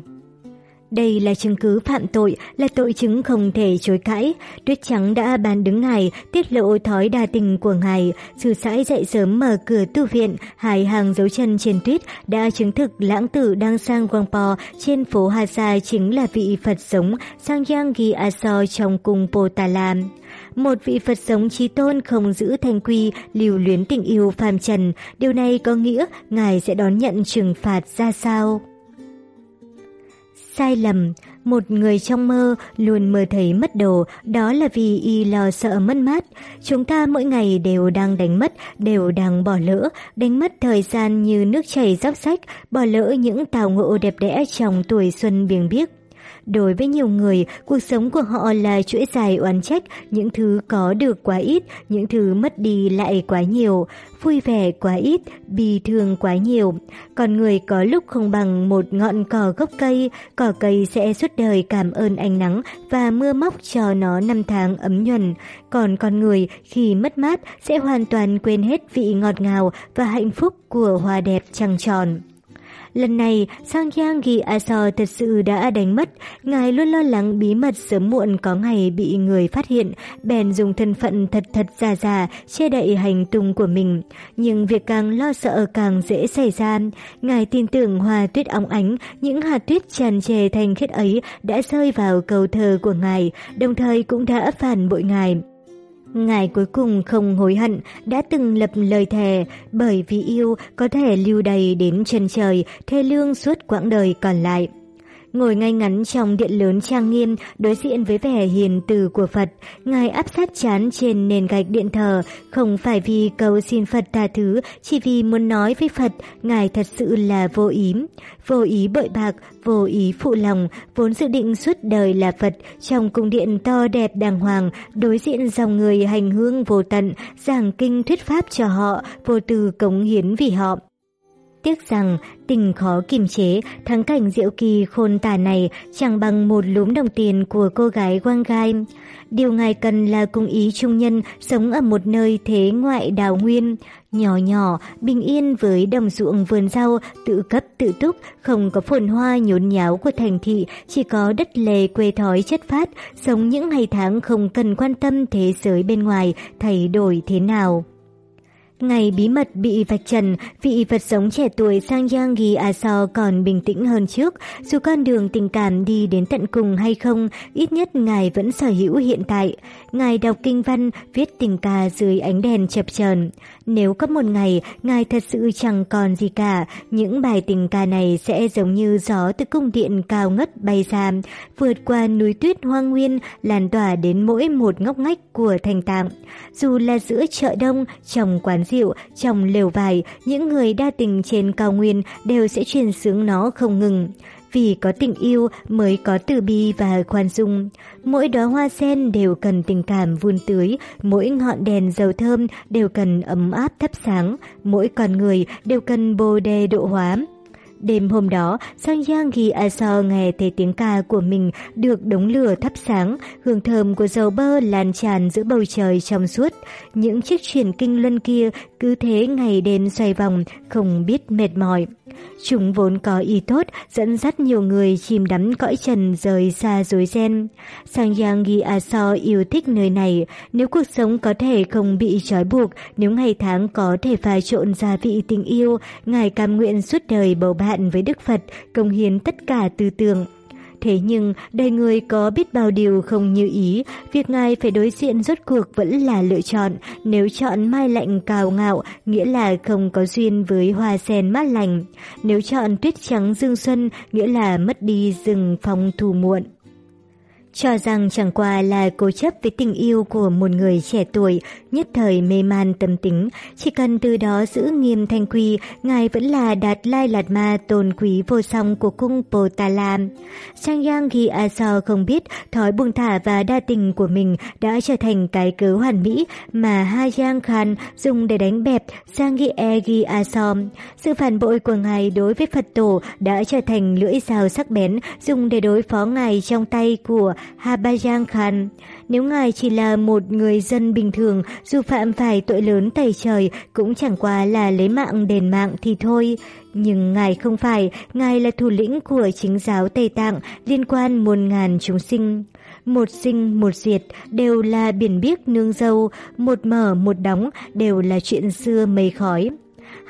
Đây là chứng cứ phạm tội, là tội chứng không thể chối cãi. Tuyết trắng đã bàn đứng ngài, tiết lộ thói đa tình của ngài. Sư sãi dậy sớm mở cửa tu viện, hai hàng dấu chân trên tuyết đã chứng thực lãng tử đang sang Wangpo trên phố Hasa chính là vị Phật sống Sangyang Gyatso trong cung Potala. Một vị Phật sống chí tôn không giữ thanh quy, lưu luyến tình yêu phàm trần, điều này có nghĩa Ngài sẽ đón nhận trừng phạt ra sao? Sai lầm. Một người trong mơ luôn mơ thấy mất đồ, đó là vì y lo sợ mất mát. Chúng ta mỗi ngày đều đang đánh mất, đều đang bỏ lỡ, đánh mất thời gian như nước chảy róc rách, bỏ lỡ những tào ngộ đẹp đẽ trong tuổi xuân biếng biếc. Đối với nhiều người, cuộc sống của họ là chuỗi dài oán trách, những thứ có được quá ít, những thứ mất đi lại quá nhiều, vui vẻ quá ít, bi thương quá nhiều. Còn người có lúc không bằng một ngọn cỏ gốc cây, cỏ cây sẽ suốt đời cảm ơn ánh nắng và mưa móc cho nó năm tháng ấm nhuần. Còn con người khi mất mát sẽ hoàn toàn quên hết vị ngọt ngào và hạnh phúc của hoa đẹp trăng tròn. Lần này, Sangyang Gyatso thật sự đã đánh mất. Ngài luôn lo lắng bí mật sớm muộn có ngày bị người phát hiện, bèn dùng thân phận thật thật giả giả che đậy hành tung của mình. Nhưng việc càng lo sợ càng dễ xảy ra. Ngài tin tưởng hoa tuyết óng ánh, những hạt tuyết tràn trề thanh khiết ấy đã rơi vào câu thơ của Ngài, đồng thời cũng đã phản bội Ngài. Ngài cuối cùng không hối hận đã từng lập lời thề, bởi vì yêu có thể lưu đầy đến chân trời, thê lương suốt quãng đời còn lại. Ngồi ngay ngắn trong điện lớn trang nghiêm, đối diện với vẻ hiền từ của Phật, Ngài áp sát trán trên nền gạch điện thờ, không phải vì cầu xin Phật tha thứ, chỉ vì muốn nói với Phật, Ngài thật sự là vô ý. Vô ý bội bạc, vô ý phụ lòng, vốn dự định suốt đời là Phật, trong cung điện to đẹp đàng hoàng, đối diện dòng người hành hương vô tận, giảng kinh thuyết pháp cho họ, vô tư cống hiến vì họ. Tiếc rằng tình khó kiềm chế, thắng cảnh diệu kỳ khôn tả này chẳng bằng một lúm đồng tiền của cô gái Wang Gai. Điều Ngài cần là cung ý trung nhân sống ở một nơi thế ngoại đào nguyên, nhỏ nhỏ, bình yên với đồng ruộng vườn rau, tự cấp tự túc, không có phồn hoa nhốn nháo của thành thị, chỉ có đất lề quê thói chất phát, sống những ngày tháng không cần quan tâm thế giới bên ngoài thay đổi thế nào. Ngày bí mật bị vạch trần, vị Phật sống trẻ tuổi Sangyang Gyatso còn bình tĩnh hơn trước. Dù con đường tình cảm đi đến tận cùng hay không, ít nhất Ngài vẫn sở hữu hiện tại. Ngài đọc kinh văn, viết tình ca dưới ánh đèn chập chờn. Nếu có một ngày Ngài thật sự chẳng còn gì cả, những bài tình ca này sẽ giống như gió từ cung điện cao ngất bay ra, vượt qua núi tuyết hoang nguyên, lan tỏa đến mỗi một ngóc ngách của thành Tạng. Dù là giữa chợ đông, trong quán rượu, trong lều vải, những người đa tình trên cao nguyên đều sẽ truyền xướng nó không ngừng. Vì có tình yêu mới có từ bi và khoan dung. Mỗi đóa hoa sen đều cần tình cảm vun tưới, mỗi ngọn đèn dầu thơm đều cần ấm áp thắp sáng, mỗi con người đều cần bồ đề độ hóa. Đêm hôm đó, Sangyang Gyatso nghe thấy tiếng ca của mình được đống lửa thắp sáng, hương thơm của dầu bơ lan tràn giữa bầu trời trong suốt. Những chiếc truyền kinh luân kia cứ thế ngày đêm xoay vòng, không biết mệt mỏi. Chúng vốn có ý tốt, dẫn dắt nhiều người chìm đắm cõi trần rời xa rối ren. Sangyang Gyatso yêu thích nơi này. Nếu cuộc sống có thể không bị trói buộc, nếu ngày tháng có thể pha trộn gia vị tình yêu, Ngài cam nguyện suốt đời bầu bạn với Đức Phật, cống hiến tất cả tư tưởng. Thế nhưng, đời người có biết bao điều không như ý, việc Ngài phải đối diện rốt cuộc vẫn là lựa chọn. Nếu chọn mai lạnh cào ngạo, nghĩa là không có duyên với hoa sen mát lành. Nếu chọn tuyết trắng dương xuân, nghĩa là mất đi rừng phong thu muộn. Cho rằng chẳng qua là cố chấp với tình yêu của một người trẻ tuổi, nhất thời mê man tâm tính, chỉ cần từ đó giữ nghiêm thanh quy, Ngài vẫn là Đạt Lai Lạt Ma tôn quý vô song của cung Potala. Sangyang Gyatso không biết thói buông thả và đa tình của mình đã trở thành cái cớ hoàn mỹ mà Hayang Khan dùng để đánh bẹp Sangyang Gyatso. Sự phản bội của Ngài đối với Phật tổ đã trở thành lưỡi dao sắc bén dùng để đối phó Ngài trong tay của Habajang Khan. Nếu Ngài chỉ là một người dân bình thường, dù phạm phải tội lớn tày trời cũng chẳng qua là lấy mạng đền mạng thì thôi. Nhưng Ngài không phải, Ngài là thủ lĩnh của chính giáo Tây Tạng, liên quan muôn ngàn chúng sinh. Một sinh một diệt đều là biển biếc nương dâu, một mở một đóng đều là chuyện xưa mây khói.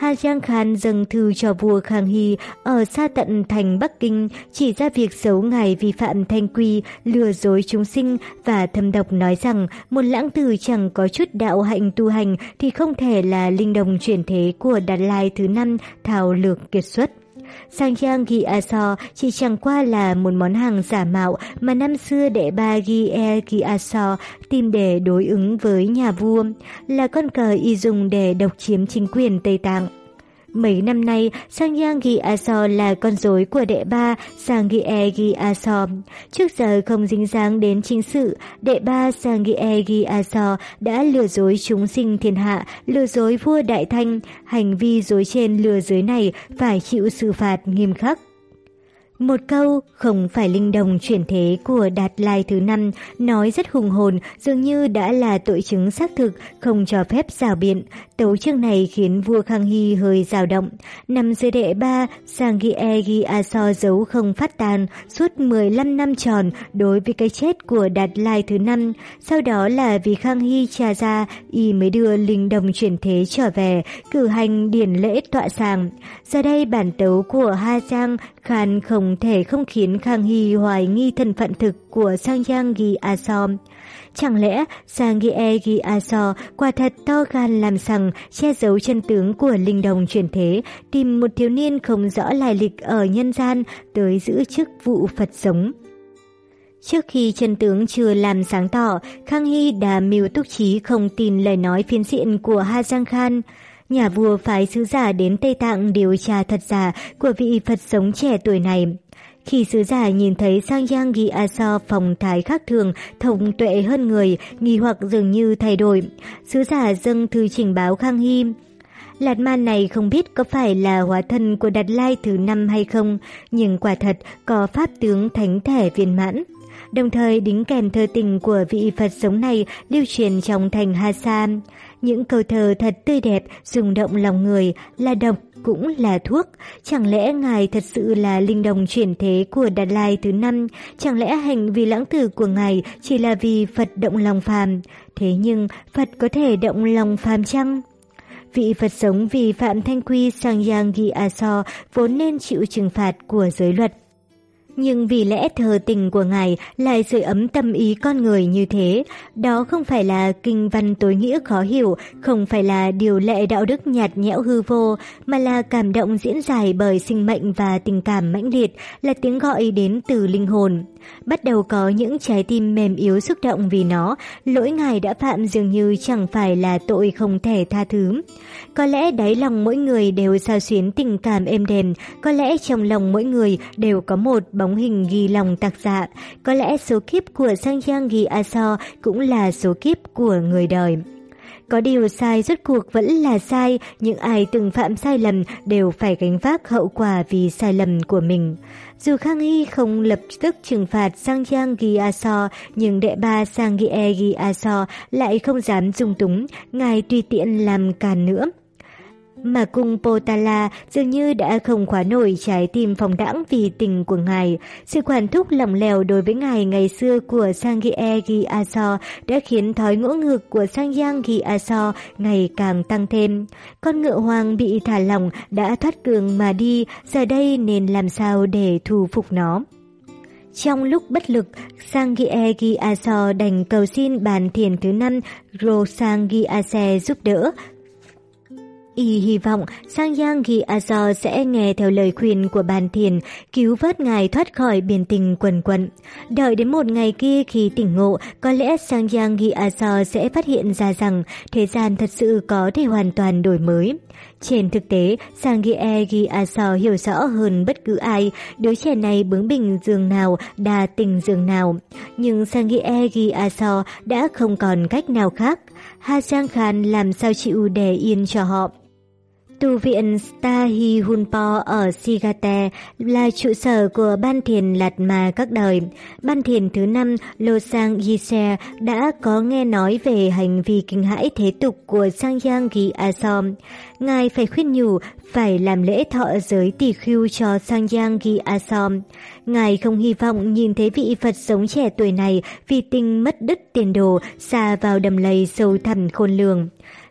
Ha Giang Khan dâng thư cho vua Khang Hy ở xa tận thành Bắc Kinh, chỉ ra việc xấu ngài vi phạm thanh quy, lừa dối chúng sinh và thâm độc nói rằng một lãng tử chẳng có chút đạo hạnh tu hành thì không thể là linh đồng chuyển thế của Đạt Lai thứ năm thảo lược kiệt xuất. Sangyang Gyatso chỉ chẳng qua là một món hàng giả mạo mà năm xưa đệ ba Gye Gyatso tìm để đối ứng với nhà vua, là con cờ y dùng để độc chiếm chính quyền Tây Tạng. Mấy năm nay, Sangyang Gyatso là con rối của đệ ba Sangye Gyatso. Trước giờ không dính dáng đến chính sự, đệ ba Sangye Gyatso đã lừa dối chúng sinh thiên hạ, lừa dối vua Đại Thanh. Hành vi dối trên lừa dưới này phải chịu xử phạt nghiêm khắc. Một câu không phải linh đồng chuyển thế của Đạt Lai thứ năm nói rất hùng hồn, dường như đã là tội chứng xác thực, không cho phép rào biện. Tấu chương này khiến vua Khang Hy hơi dao động. Năm dưới đệ ba, Sangye Gyatso giấu không phát tàn suốt mười lăm năm tròn đối với cái chết của Đạt Lai thứ năm. Sau đó là vì Khang Hy tra ra, y mới đưa linh đồng chuyển thế trở về, cử hành điển lễ tọa sàng. Giờ đây bản tấu của Ha Giang Khan không thể không khiến Khang Hy hoài nghi thân phận thực của Sangyang Gyatso. Chẳng lẽ Sangye Gyatso quả thật to gan làm sằng, che giấu chân tướng của linh đồng chuyển thế, tìm một thiếu niên không rõ lai lịch ở nhân gian tới giữ chức vụ Phật sống. Trước khi chân tướng chưa làm sáng tỏ, Khang Hy đã mưu túc trí không tin lời nói phiến diện của Ha Giang Khan. Nhà vua phái sứ giả đến Tây Tạng điều tra thật giả của vị Phật sống trẻ tuổi này. Khi sứ giả nhìn thấy Sangyang Gyatso phong thái khác thường, thông tuệ hơn người, nghi hoặc dường như thay đổi, sứ giả dâng thư trình báo Khang Hy. Lạt Ma này không biết có phải là hóa thân của Đạt Lai thứ năm hay không, nhưng quả thật có pháp tướng thánh thể viên mãn. Đồng thời đính kèm thơ tình của vị Phật sống này lưu truyền trong thành Ha Sa. Những câu thơ thật tươi đẹp, rung động lòng người, là độc cũng là thuốc. Chẳng lẽ ngài thật sự là linh đồng chuyển thế của Đạt Lai thứ năm? Chẳng lẽ hành vi lãng tử của ngài chỉ là vì Phật động lòng phàm? Thế nhưng Phật có thể động lòng phàm chăng? Vị Phật sống vi phạm thanh quy Sangyang Gyatso vốn nên chịu trừng phạt của giới luật. Nhưng vì lẽ thờ tình của ngài lại sưởi ấm tâm ý con người như thế, đó không phải là kinh văn tối nghĩa khó hiểu, không phải là điều lệ đạo đức nhạt nhẽo hư vô, mà là cảm động diễn giải bởi sinh mệnh và tình cảm mãnh liệt, là tiếng gọi đến từ linh hồn. Bắt đầu có những trái tim mềm yếu xúc động vì nó, lỗi ngài đã phạm dường như chẳng phải là tội không thể tha thứ. Có lẽ đáy lòng mỗi người đều xao xuyến tình cảm êm đềm, có lẽ trong lòng mỗi người đều có một bóng hình ghi lòng tạc dạ, có lẽ số kiếp của Sangyang Gyatso cũng là số kiếp của người đời. Có điều sai rốt cuộc vẫn là sai, những ai từng phạm sai lầm đều phải gánh vác hậu quả vì sai lầm của mình. Dù Khang Hy không lập tức trừng phạt Sangyang Gyatso, nhưng đệ ba Sangye Gyatso lại không dám dung túng, ngài tùy tiện làm càn nữa. Mà cung Potala dường như đã không khóa nổi trái tim phóng đãng vì tình của ngài. Sự quản thúc lỏng lẻo đối với ngài ngày xưa của Sangye Gyatso đã khiến thói ngỗ ngược của Sangyang Gyatso ngày càng tăng thêm. Con ngựa hoang bị thả lỏng đã thoát cường mà đi, giờ đây nên làm sao để thu phục nó? Trong lúc bất lực, Sangye Gyatso đành cầu xin bàn thiền thứ năm Rosang Gyatse giúp đỡ. Y hy vọng Sangyang Gyatso sẽ nghe theo lời khuyên của bàn thiền, cứu vớt ngài thoát khỏi biển tình quần quận. Đợi đến một ngày kia khi tỉnh ngộ, có lẽ Sangyang Gyatso sẽ phát hiện ra rằng thế gian thật sự có thể hoàn toàn đổi mới. Trên thực tế, Sangye Gyatso hiểu rõ hơn bất cứ ai, đứa trẻ này bướng bỉnh giường nào, đa tình giường nào. Nhưng Sangye Gyatso đã không còn cách nào khác. Ha Giang Khan làm sao chịu để yên cho họ. Tu viện Stahi Hunpo ở Sigate là trụ sở của ban thiền Lạt Ma các đời. Ban thiền thứ năm Losang Yise đã có nghe nói về hành vi kinh hãi thế tục của Sangyang Gyatso. Ngài phải khuyên nhủ phải làm lễ thọ giới tỳ khưu cho Sangyang Gyatso. Ngài không hy vọng nhìn thấy vị Phật sống trẻ tuổi này vì tình mất đứt tiền đồ xa vào đầm lầy sâu thẳm khôn lường.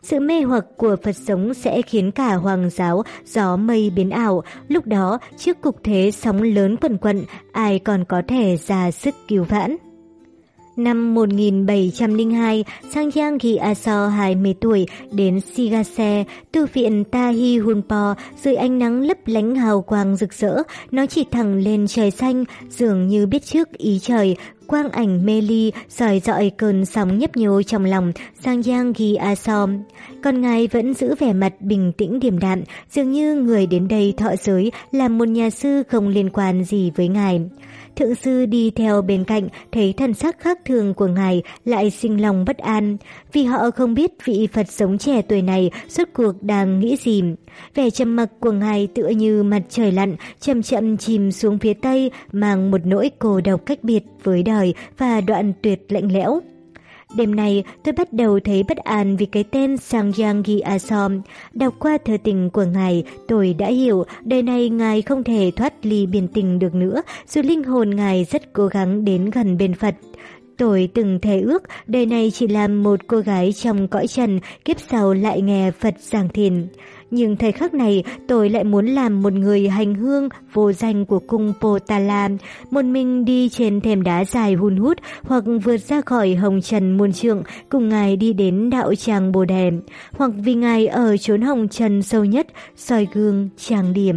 Sự mê hoặc của Phật sống sẽ khiến cả hoàng giáo gió mây biến ảo. Lúc đó, trước cục thế sóng lớn quần quận, ai còn có thể ra sức cứu vãn. Năm một nghìn bảy trăm lẻ hai, Sangyang Gyatso hai mươi tuổi đến Sigase, tu viện Tahi Hunpo, dưới ánh nắng lấp lánh hào quang rực rỡ. Nó chỉ thẳng lên trời xanh, dường như biết trước ý trời. Quang ảnh mê ly, soi dọi cơn sóng nhấp nhô trong lòng Sangyang Gyatso. Còn ngài vẫn giữ vẻ mặt bình tĩnh điềm đạm, dường như người đến đây thọ giới là một nhà sư không liên quan gì với ngài. Thượng sư đi theo bên cạnh, thấy thần sắc khác thường của ngài lại sinh lòng bất an, vì họ không biết vị Phật sống trẻ tuổi này rốt cuộc đang nghĩ gì. Vẻ trầm mặc của ngài tựa như mặt trời lặn, chậm chậm chìm xuống phía tây, mang một nỗi cô độc cách biệt với đời và đoạn tuyệt lạnh lẽo. Đêm nay tôi bắt đầu thấy bất an vì cái tên Sangyang Gyatso. Đọc qua thơ tình của ngài, tôi đã hiểu đời này ngài không thể thoát ly biển tình được nữa, dù linh hồn ngài rất cố gắng đến gần bên Phật. Tôi từng thề ước đời này chỉ làm một cô gái trong cõi trần, kiếp sau lại nghe Phật giảng thiền. Nhưng thời khắc này tôi lại muốn làm một người hành hương vô danh của cung Potala, một mình đi trên thềm đá dài hun hút hoặc vượt ra khỏi hồng trần muôn trượng cùng ngài đi đến đạo tràng Bồ Đề, hoặc vì ngài ở chốn hồng trần sâu nhất, soi gương trang điểm.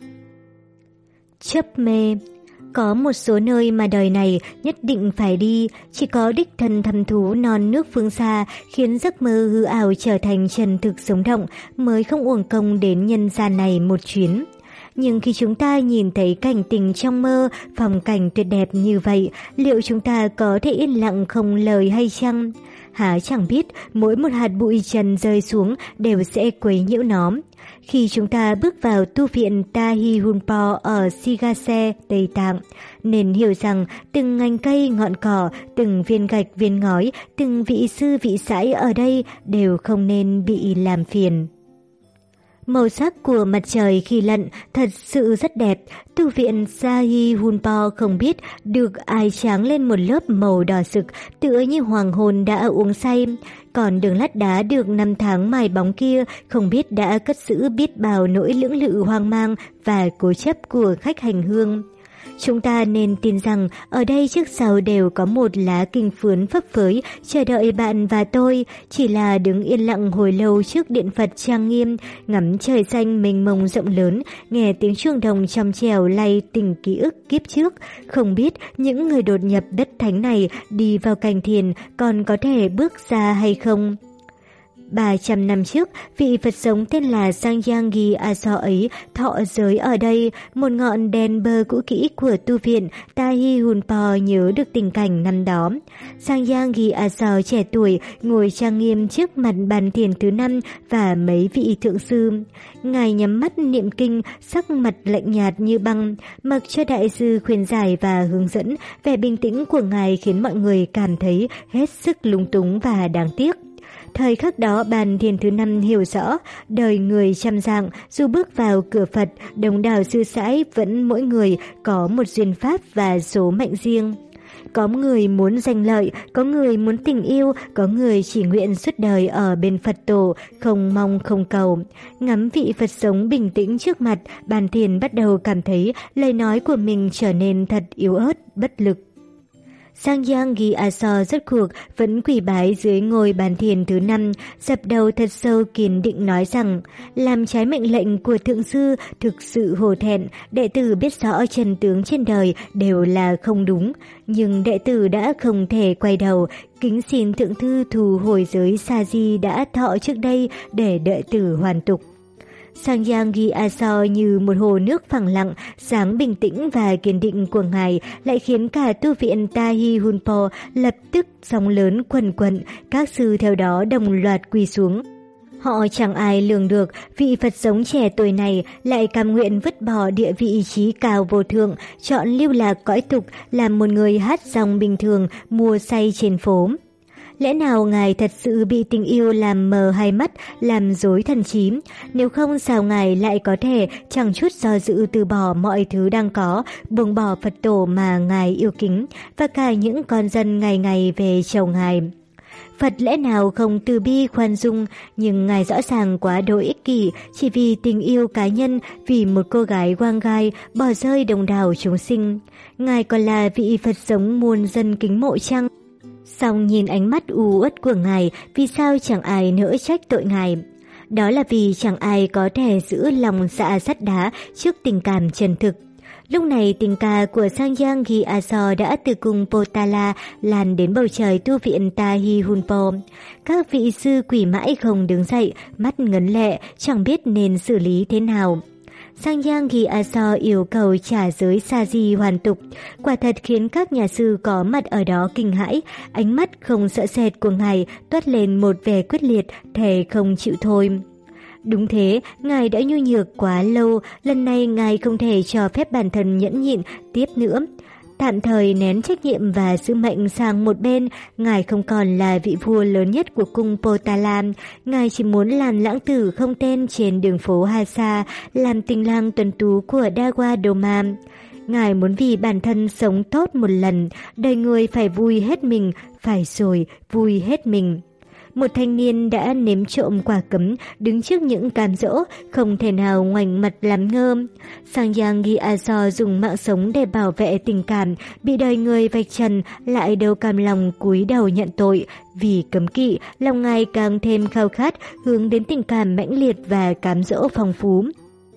Chấp mê. Có một số nơi mà đời này nhất định phải đi, chỉ có đích thân thăm thú non nước phương xa, khiến giấc mơ hư ảo trở thành chân thực sống động, mới không uổng công đến nhân gian này một chuyến. Nhưng khi chúng ta nhìn thấy cảnh tình trong mơ, phong cảnh tuyệt đẹp như vậy, liệu chúng ta có thể yên lặng không lời hay chăng? Há chẳng biết mỗi một hạt bụi trần rơi xuống đều sẽ quấy nhiễu nó. Khi chúng ta bước vào tu viện Tahi Hunpo ở Sigase, Tây Tạng, nên hiểu rằng từng ngành cây ngọn cỏ, từng viên gạch viên ngói, từng vị sư vị sãi ở đây đều không nên bị làm phiền. Màu sắc của mặt trời khi lặn thật sự rất đẹp. Tu viện Tahi Hunpo không biết được ai tráng lên một lớp màu đỏ sực, tựa như hoàng hôn đã uống say. Còn đường lát đá được năm tháng mài bóng kia không biết đã cất giữ biết bao nỗi lưỡng lự hoang mang và cố chấp của khách hành hương. Chúng ta nên tin rằng ở đây trước sau đều có một lá kinh phướn phấp phới chờ đợi bạn và tôi, chỉ là đứng yên lặng hồi lâu trước điện Phật trang nghiêm, ngắm trời xanh mênh mông rộng lớn, nghe tiếng chuông đồng trong trẻo lay tỉnh ký ức kiếp trước, không biết những người đột nhập đất thánh này đi vào cảnh thiền còn có thể bước ra hay không. ba trăm năm trước, vị Phật sống tên là Sangyang Gyatso ấy thọ giới ở đây, một ngọn đèn bơ cũ kỹ của tu viện Tahi Hunpo nhớ được tình cảnh năm đó. Sangyang Gyatso trẻ tuổi ngồi trang nghiêm trước mặt bàn thiền thứ năm và mấy vị thượng sư. Ngài nhắm mắt niệm kinh, sắc mặt lạnh nhạt như băng, mặc cho đại sư khuyên giải và hướng dẫn. Vẻ bình tĩnh của ngài khiến mọi người cảm thấy hết sức lúng túng và đáng tiếc. Thời khắc đó bàn thiền thứ năm hiểu rõ, đời người trăm dạng, dù bước vào cửa Phật, đồng đảo sư sãi vẫn mỗi người có một duyên pháp và số mệnh riêng. Có người muốn danh lợi, có người muốn tình yêu, có người chỉ nguyện suốt đời ở bên Phật tổ, không mong không cầu. Ngắm vị Phật sống bình tĩnh trước mặt, bàn thiền bắt đầu cảm thấy lời nói của mình trở nên thật yếu ớt, bất lực. Sangyang Gyatso rốt cuộc vẫn quỳ bái dưới ngôi bàn thiền thứ năm, dập đầu thật sâu kiên định nói rằng, làm trái mệnh lệnh của thượng sư thực sự hổ thẹn, đệ tử biết rõ chân tướng trên đời đều là không đúng, nhưng đệ tử đã không thể quay đầu, kính xin thượng thư thu hồi giới sa di đã thọ trước đây để đệ tử hoàn tục. Sangyang Gyatso như một hồ nước phẳng lặng, sáng bình tĩnh và kiên định của ngài lại khiến cả tu viện Tahi Hunpo lập tức sóng lớn quần quận, các sư theo đó đồng loạt quỳ xuống. Họ chẳng ai lường được vị Phật sống trẻ tuổi này lại cam nguyện vứt bỏ địa vị trí cao vô thượng, chọn lưu lạc cõi tục, làm một người hát dòng bình thường mua say trên phố. Lẽ nào ngài thật sự bị tình yêu làm mờ hai mắt, làm rối thần trí? Nếu không sao ngài lại có thể chẳng chút do dự từ bỏ mọi thứ đang có, buông bỏ Phật tổ mà ngài yêu kính, và cả những con dân ngày ngày về chầu ngài? Phật lẽ nào không từ bi khoan dung, nhưng Ngài rõ ràng quá độ ích kỷ, chỉ vì tình yêu cá nhân, vì một cô gái hoang gai bỏ rơi đồng đảo chúng sinh. Ngài còn là vị Phật giống muôn dân kính mộ chăng? Song nhìn ánh mắt u uất của Ngài, vì sao chẳng ai nỡ trách tội Ngài? Đó là vì chẳng ai có thể giữ lòng dạ sắt đá trước tình cảm chân thực. Lúc này tình ca của Sangyang Gyatso đã từ cung Potala lan đến bầu trời tu viện Tahi Hunpo. Các vị sư quỷ mãi không đứng dậy, mắt ngấn lệ, chẳng biết nên xử lý thế nào. Sangyang Gyatso yêu cầu trả giới sa di hoàn tục, quả thật khiến các nhà sư có mặt ở đó kinh hãi, ánh mắt không sợ sệt của Ngài toát lên một vẻ quyết liệt, thề không chịu thôi. Đúng thế, Ngài đã nhu nhược quá lâu, lần này Ngài không thể cho phép bản thân nhẫn nhịn tiếp nữa. Tạm thời nén trách nhiệm và sứ mệnh sang một bên, Ngài không còn là vị vua lớn nhất của cung Potala. Ngài chỉ muốn làm lãng tử không tên trên đường phố Hasa, làm tình lang tuấn tú của Dawa Doma. Ngài muốn vì bản thân sống tốt một lần, đời người phải vui hết mình, phải rồi vui hết mình. Một thanh niên đã nếm trộm quả cấm, đứng trước những cám dỗ, không thể nào ngoảnh mặt làm ngơ. Sangyang Gyatso dùng mạng sống để bảo vệ tình cảm, bị đời người vạch trần, lại đâu cam lòng cúi đầu nhận tội. Vì cấm kỵ, lòng Ngài càng thêm khao khát, hướng đến tình cảm mãnh liệt và cám dỗ phong phú.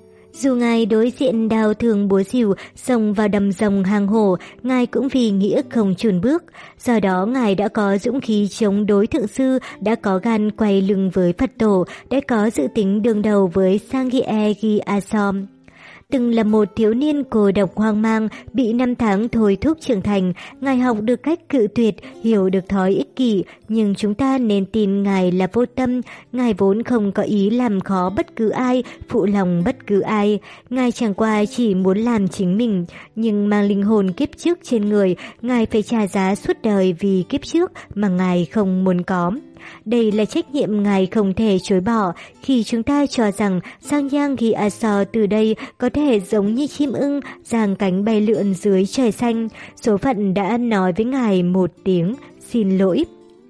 Dù Ngài đối diện đao thương búa rìu, xông vào đầm rồng hang hổ, Ngài cũng vì nghĩa không chùn bước. Do đó Ngài đã có dũng khí chống đối thượng sư, đã có gan quay lưng với Phật tổ, đã có dự tính đương đầu với Sanghye Gyatso. Từng là một thiếu niên cô độc hoang mang, bị năm tháng thôi thúc trưởng thành, Ngài học được cách cự tuyệt, hiểu được thói ích kỷ, nhưng chúng ta nên tin Ngài là vô tâm. Ngài vốn không có ý làm khó bất cứ ai, phụ lòng bất cứ ai. Ngài chẳng qua chỉ muốn làm chính mình, nhưng mang linh hồn kiếp trước trên người, Ngài phải trả giá suốt đời vì kiếp trước mà Ngài không muốn có. Đây là trách nhiệm Ngài không thể chối bỏ. Khi chúng ta cho rằng Sangyang Gyatso từ đây có thể giống như chim ưng, giang cánh bay lượn dưới trời xanh, số phận đã nói với Ngài một tiếng xin lỗi.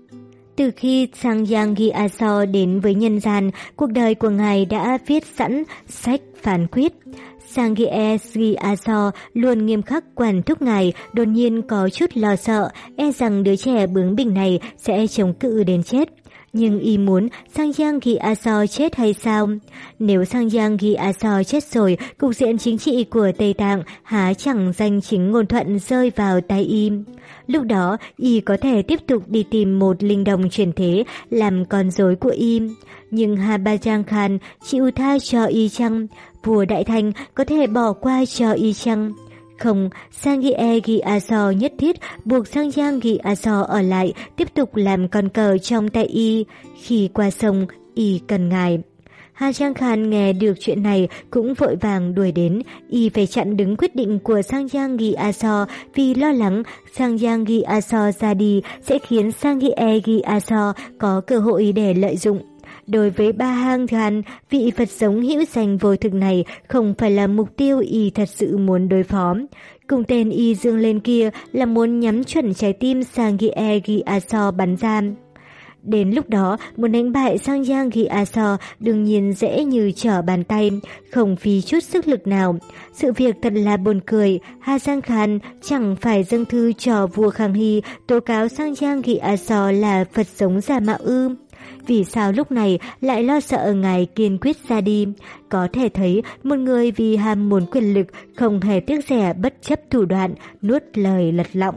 Từ khi Sangyang Gyatso đến với nhân gian, cuộc đời của Ngài đã viết sẵn sách phán quyết. Sanghye Gyatso luôn nghiêm khắc quản thúc Ngài, đột nhiên có chút lo sợ, e rằng đứa trẻ bướng bỉnh này sẽ chống cự đến chết. Nhưng y muốn Sangyang Gyatso chết hay sao? Nếu Sangyang Gyatso chết rồi, cục diện chính trị của Tây Tạng há chẳng danh chính ngôn thuận rơi vào tay y. Lúc đó, y có thể tiếp tục đi tìm một linh đồng chuyển thế làm con rối của y. Nhưng Harbhajan Khan chịu tha cho y chăng? Vua Đại Thành có thể bỏ qua cho y chăng? Không, Sanghye Gyatso nhất thiết buộc Sangyang Gyatso ở lại, tiếp tục làm con cờ trong tay y. Khi qua sông, y cần Ngài. Harbhajan Khan nghe được chuyện này cũng vội vàng đuổi đến, y phải chặn đứng quyết định của Sangyang Gyatso vì lo lắng Sangyang Gyatso ra đi sẽ khiến Sanghye Gyatso có cơ hội để lợi dụng. Đối với Ba Hang Khan, vị Phật giống hữu danh vô thực này không phải là mục tiêu y thật sự muốn đối phó. Cùng tên y dương lên kia là muốn nhắm chuẩn trái tim Sanghye Gyatso bắn ra. Đến lúc đó, muốn đánh bại Sangyang Gyatso đương nhiên dễ như trở bàn tay, không phí chút sức lực nào. Sự việc thật là buồn cười, Harbhajan Khan chẳng phải dâng thư cho vua Khang Hy tố cáo Sangyang Gyatso là Phật giống giả mạo ư? Vì sao lúc này lại lo sợ Ngài kiên quyết ra đi? Có thể thấy một người vì ham muốn quyền lực không hề tiếc rẻ bất chấp thủ đoạn, nuốt lời lật lọng.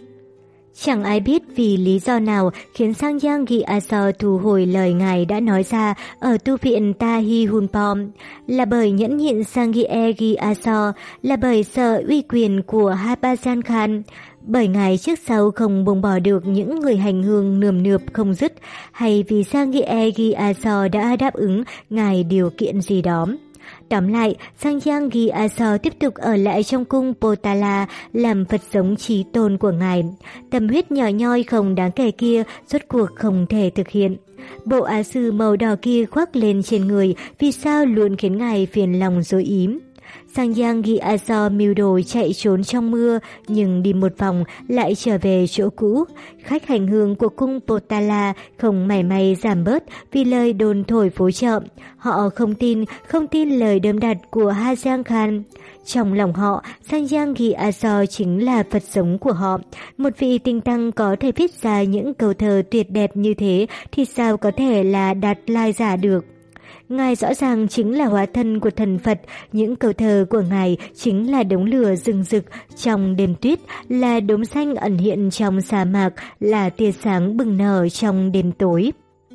Chẳng ai biết vì lý do nào khiến Sangyang Gyatso thu hồi lời Ngài đã nói ra ở tu viện Tahi Hunpo. Là bởi nhẫn nhịn Sanghye Gyatso, là bởi sợ uy quyền của Harbhajan Khan, bởi Ngài trước sau không buông bỏ được những người hành hương nườm nượp không dứt, hay vì Sanghye Gyatso đã đáp ứng Ngài điều kiện gì đó. Tóm lại, Sangyang Gyatso tiếp tục ở lại trong cung Potala làm Phật giống chí tôn của Ngài. Tâm huyết nhỏ nhoi không đáng kể kia rốt cuộc không thể thực hiện. Bộ áo sư màu đỏ kia khoác lên trên người vì sao luôn khiến Ngài phiền lòng rối ý. Sangyang Gyatso mưu đồ chạy trốn trong mưa, nhưng đi một vòng lại trở về chỗ cũ. Khách hành hương của cung Potala không mảy may giảm bớt vì lời đồn thổi phố chợ. Họ không tin, không tin lời đơm đặt của Hajang Khan. Trong lòng họ, Sangyang Gyatso chính là Phật sống của họ. Một vị tinh tăng có thể viết ra những câu thơ tuyệt đẹp như thế thì sao có thể là Đạt Lai giả được. Ngài rõ ràng chính là hóa thân của thần Phật, những câu thơ của Ngài chính là đống lửa rừng rực trong đêm tuyết, là đốm xanh ẩn hiện trong sa mạc, là tia sáng bừng nở trong đêm tối.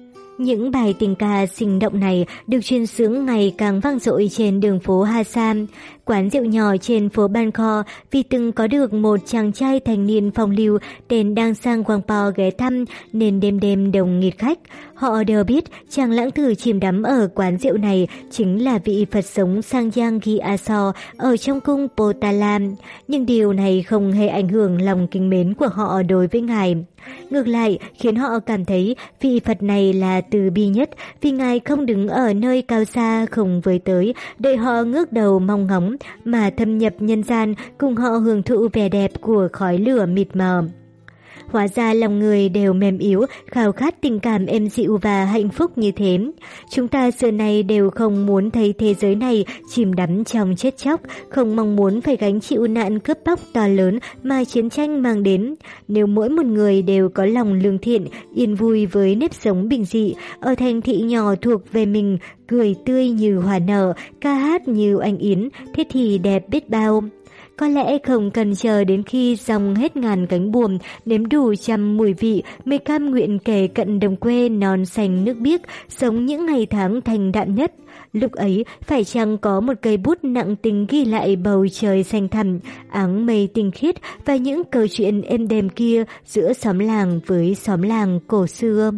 Những bài tình ca sinh động này được truyền xướng ngày càng vang dội trên đường phố Hassan, quán rượu nhỏ trên phố Bangkok, vì từng có được một chàng trai thanh niên phong lưu tên Đang Sang Wangpo ghé thăm nên đêm đêm đông nghịt khách. Họ đều biết chàng lãng tử chìm đắm ở quán rượu này chính là vị Phật sống Sangyang Gyatso ở trong cung Potala, nhưng điều này không hề ảnh hưởng lòng kính mến của họ đối với Ngài. Ngược lại, khiến họ cảm thấy vị Phật này là từ bi nhất vì Ngài không đứng ở nơi cao xa không với tới, đợi họ ngước đầu mong ngóng, mà thâm nhập nhân gian cùng họ hưởng thụ vẻ đẹp của khói lửa mịt mờ. Hóa ra lòng người đều mềm yếu, khao khát tình cảm êm dịu và hạnh phúc như thế. Chúng ta xưa nay đều không muốn thấy thế giới này chìm đắm trong chết chóc, không mong muốn phải gánh chịu nạn cướp bóc to lớn mà chiến tranh mang đến. Nếu mỗi một người đều có lòng lương thiện, yên vui với nếp sống bình dị, ở thành thị nhỏ thuộc về mình, cười tươi như hoa nở, ca hát như oanh yến, thế thì đẹp biết bao. Có lẽ không cần chờ đến khi dòng hết ngàn cánh buồm, nếm đủ trăm mùi vị, mới cam nguyện kề cận đồng quê non xanh nước biếc, sống những ngày tháng thanh đạm nhất. Lúc ấy, phải chăng có một cây bút nặng tình ghi lại bầu trời xanh thẳm, áng mây tinh khiết và những câu chuyện êm đềm kia giữa xóm làng với xóm làng cổ xưa.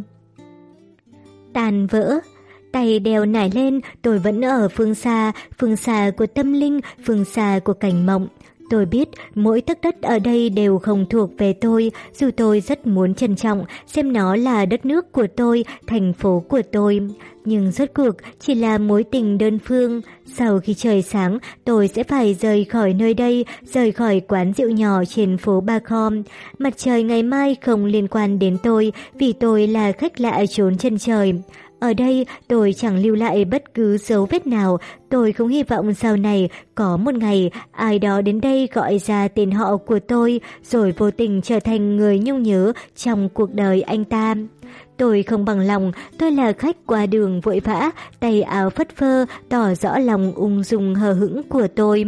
Tàn vỡ. Tay đeo nải lên, tôi vẫn ở phương xa, phương xa của tâm linh, phương xa của cảnh mộng. Tôi biết mỗi tấc đất ở đây đều không thuộc về tôi, dù tôi rất muốn trân trọng, xem nó là đất nước của tôi, thành phố của tôi. Nhưng rốt cuộc chỉ là mối tình đơn phương. Sau khi trời sáng, tôi sẽ phải rời khỏi nơi đây, rời khỏi quán rượu nhỏ trên phố Ba Khom. Mặt trời ngày mai không liên quan đến tôi, vì tôi là khách lạ trốn chân trời. Ở đây tôi chẳng lưu lại bất cứ dấu vết nào, tôi không hy vọng sau này có một ngày ai đó đến đây gọi ra tên họ của tôi rồi vô tình trở thành người nhung nhớ trong cuộc đời anh ta. Tôi không bằng lòng, tôi là khách qua đường vội vã, tay áo phất phơ tỏ rõ lòng ung dung hờ hững của tôi.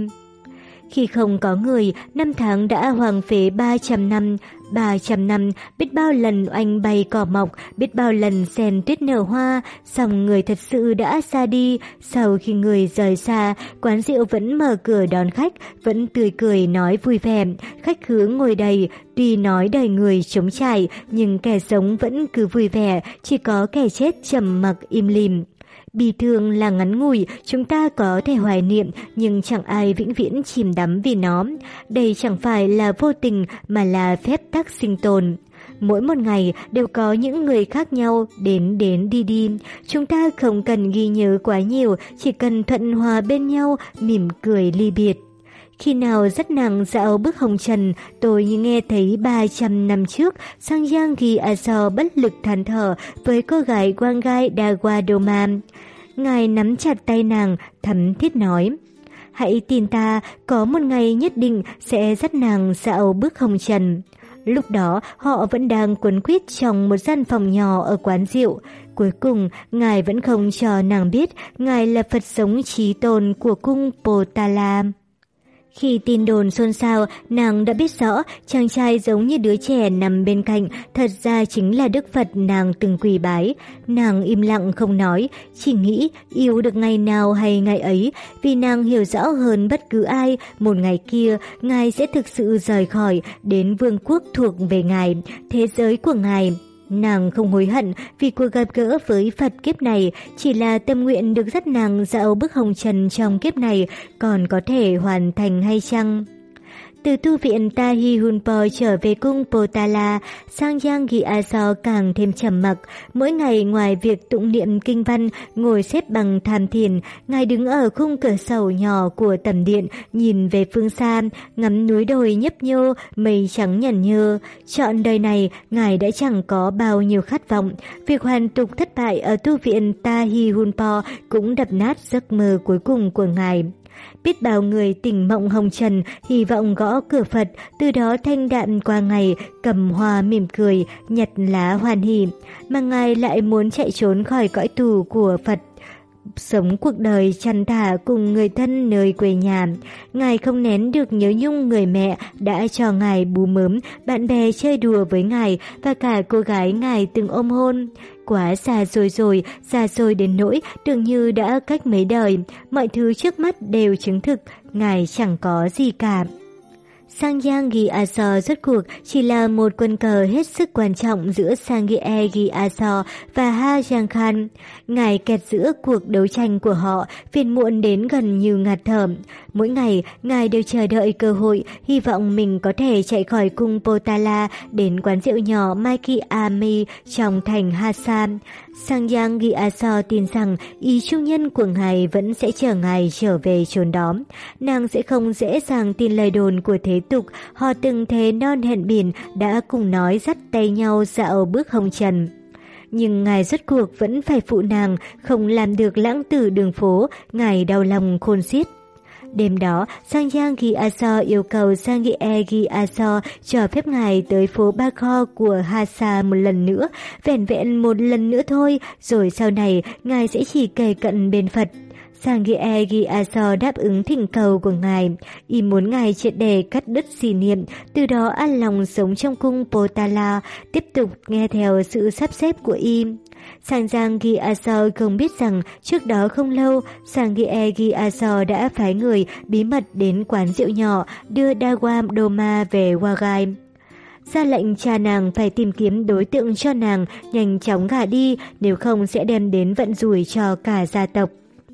Khi không có người, năm tháng đã hoang phế ba trăm năm. ba trăm năm, biết bao lần oanh bay cỏ mọc, biết bao lần sen tuyết nở hoa, song người thật sự đã xa đi. Sau khi người rời xa, quán rượu vẫn mở cửa đón khách, vẫn tươi cười nói vui vẻ, khách khứa ngồi đầy. Tuy nói đời người trống trải, nhưng kẻ sống vẫn cứ vui vẻ, chỉ có kẻ chết trầm mặc im lìm. Bi thương là ngắn ngủi, chúng ta có thể hoài niệm, nhưng chẳng ai vĩnh viễn chìm đắm vì nó. Đây chẳng phải là vô tình mà là phép tắc sinh tồn. Mỗi một ngày đều có những người khác nhau đến đến đi đi. Chúng ta không cần ghi nhớ quá nhiều, chỉ cần thuận hòa bên nhau, mỉm cười ly biệt. Khi nào dắt nàng dạo bước hồng trần, tôi như nghe thấy ba trăm năm trước, Sangyang Gyatso bất lực than thở với cô gái Wangai Dawadoma. Ngài nắm chặt tay nàng, thấm thiết nói: hãy tin ta, có một ngày nhất định sẽ dắt nàng dạo bước hồng trần. Lúc đó họ vẫn đang quấn quýt trong một gian phòng nhỏ ở quán rượu. Cuối cùng, Ngài vẫn không cho nàng biết Ngài là Phật sống chí tôn của cung Potala. Khi tin đồn xôn xao, nàng đã biết rõ chàng trai giống như đứa trẻ nằm bên cạnh thật ra chính là Đức Phật nàng từng quỳ bái. Nàng im lặng không nói, chỉ nghĩ yêu được ngày nào hay ngày ấy, vì nàng hiểu rõ hơn bất cứ ai, một ngày kia Ngài sẽ thực sự rời khỏi đến vương quốc thuộc về Ngài, thế giới của Ngài. Nàng không hối hận vì cuộc gặp gỡ với Phật kiếp này, chỉ là tâm nguyện được dắt nàng dạo bước hồng trần trong kiếp này còn có thể hoàn thành hay chăng? Từ tu viện Tahi Hunpo trở về cung Potala, Sangyang Gyatso càng thêm trầm mặc. Mỗi ngày ngoài việc tụng niệm kinh văn, ngồi xếp bằng tham thiền, ngài đứng ở khung cửa sổ nhỏ của tầm điện, nhìn về phương xa, ngắm núi đồi nhấp nhô, mây trắng nhẩn nhơ. Trọn đời này, ngài đã chẳng có bao nhiêu khát vọng. Việc hoàn tục thất bại ở tu viện Tahi Hunpo cũng đập nát giấc mơ cuối cùng của ngài. Biết bao người tỉnh mộng hồng trần, hy vọng gõ cửa Phật, từ đó thanh đạm qua ngày, cầm hoa mỉm cười, nhặt lá hoan hỉ, mà ngài lại muốn chạy trốn khỏi cõi tù của Phật, sống cuộc đời chăn thả cùng người thân nơi quê nhà. Ngài không nén được nhớ nhung người mẹ đã cho ngài bú mớm, bạn bè chơi đùa với ngài và cả cô gái ngài từng ôm hôn. Quá xa xôi rồi, xa xôi đến nỗi tưởng như đã cách mấy đời, mọi thứ trước mắt đều chứng thực, ngài chẳng có gì cả. Sangyang Gyatso rốt cuộc chỉ là một quân cờ hết sức quan trọng giữa Sanghye Gyatso và Ha Giang Khan. Ngài kẹt giữa cuộc đấu tranh của họ, phiền muộn đến gần như ngạt thở. Mỗi ngày, ngài đều chờ đợi cơ hội, hy vọng mình có thể chạy khỏi cung Potala đến quán rượu nhỏ Maikiami trong thành Hasa. Sangyang Gyatso tin rằng ý trung nhân của ngài vẫn sẽ chở ngài trở về chốn đó. Nàng sẽ không dễ dàng tin lời đồn của thế tục, họ từng thế non hẹn biển đã cùng nói dắt tay nhau dạo bước hồng trần. Nhưng ngài rốt cuộc vẫn phải phụ nàng, không làm được lãng tử đường phố, ngài đau lòng khôn xiết. Đêm đó, Sangyang Gyatso yêu cầu Sanghye Gyatso cho phép ngài tới phố Ba Kho của Hasa một lần nữa, vẻn vẹn một lần nữa thôi, rồi sau này ngài sẽ chỉ kề cận bên Phật. Sanghye Gyatso đáp ứng thỉnh cầu của ngài, y muốn ngài triệt để cắt đứt xỉ niệm, từ đó an lòng sống trong cung Potala, tiếp tục nghe theo sự sắp xếp của y. Sangyang Gyatso không biết rằng trước đó không lâu, Sanghye Gyatso đã phái người bí mật đến quán rượu nhỏ đưa Dawa Doma về Wagai. Ra lệnh cha nàng phải tìm kiếm đối tượng cho nàng, nhanh chóng gả đi, nếu không sẽ đem đến vận rủi cho cả gia tộc.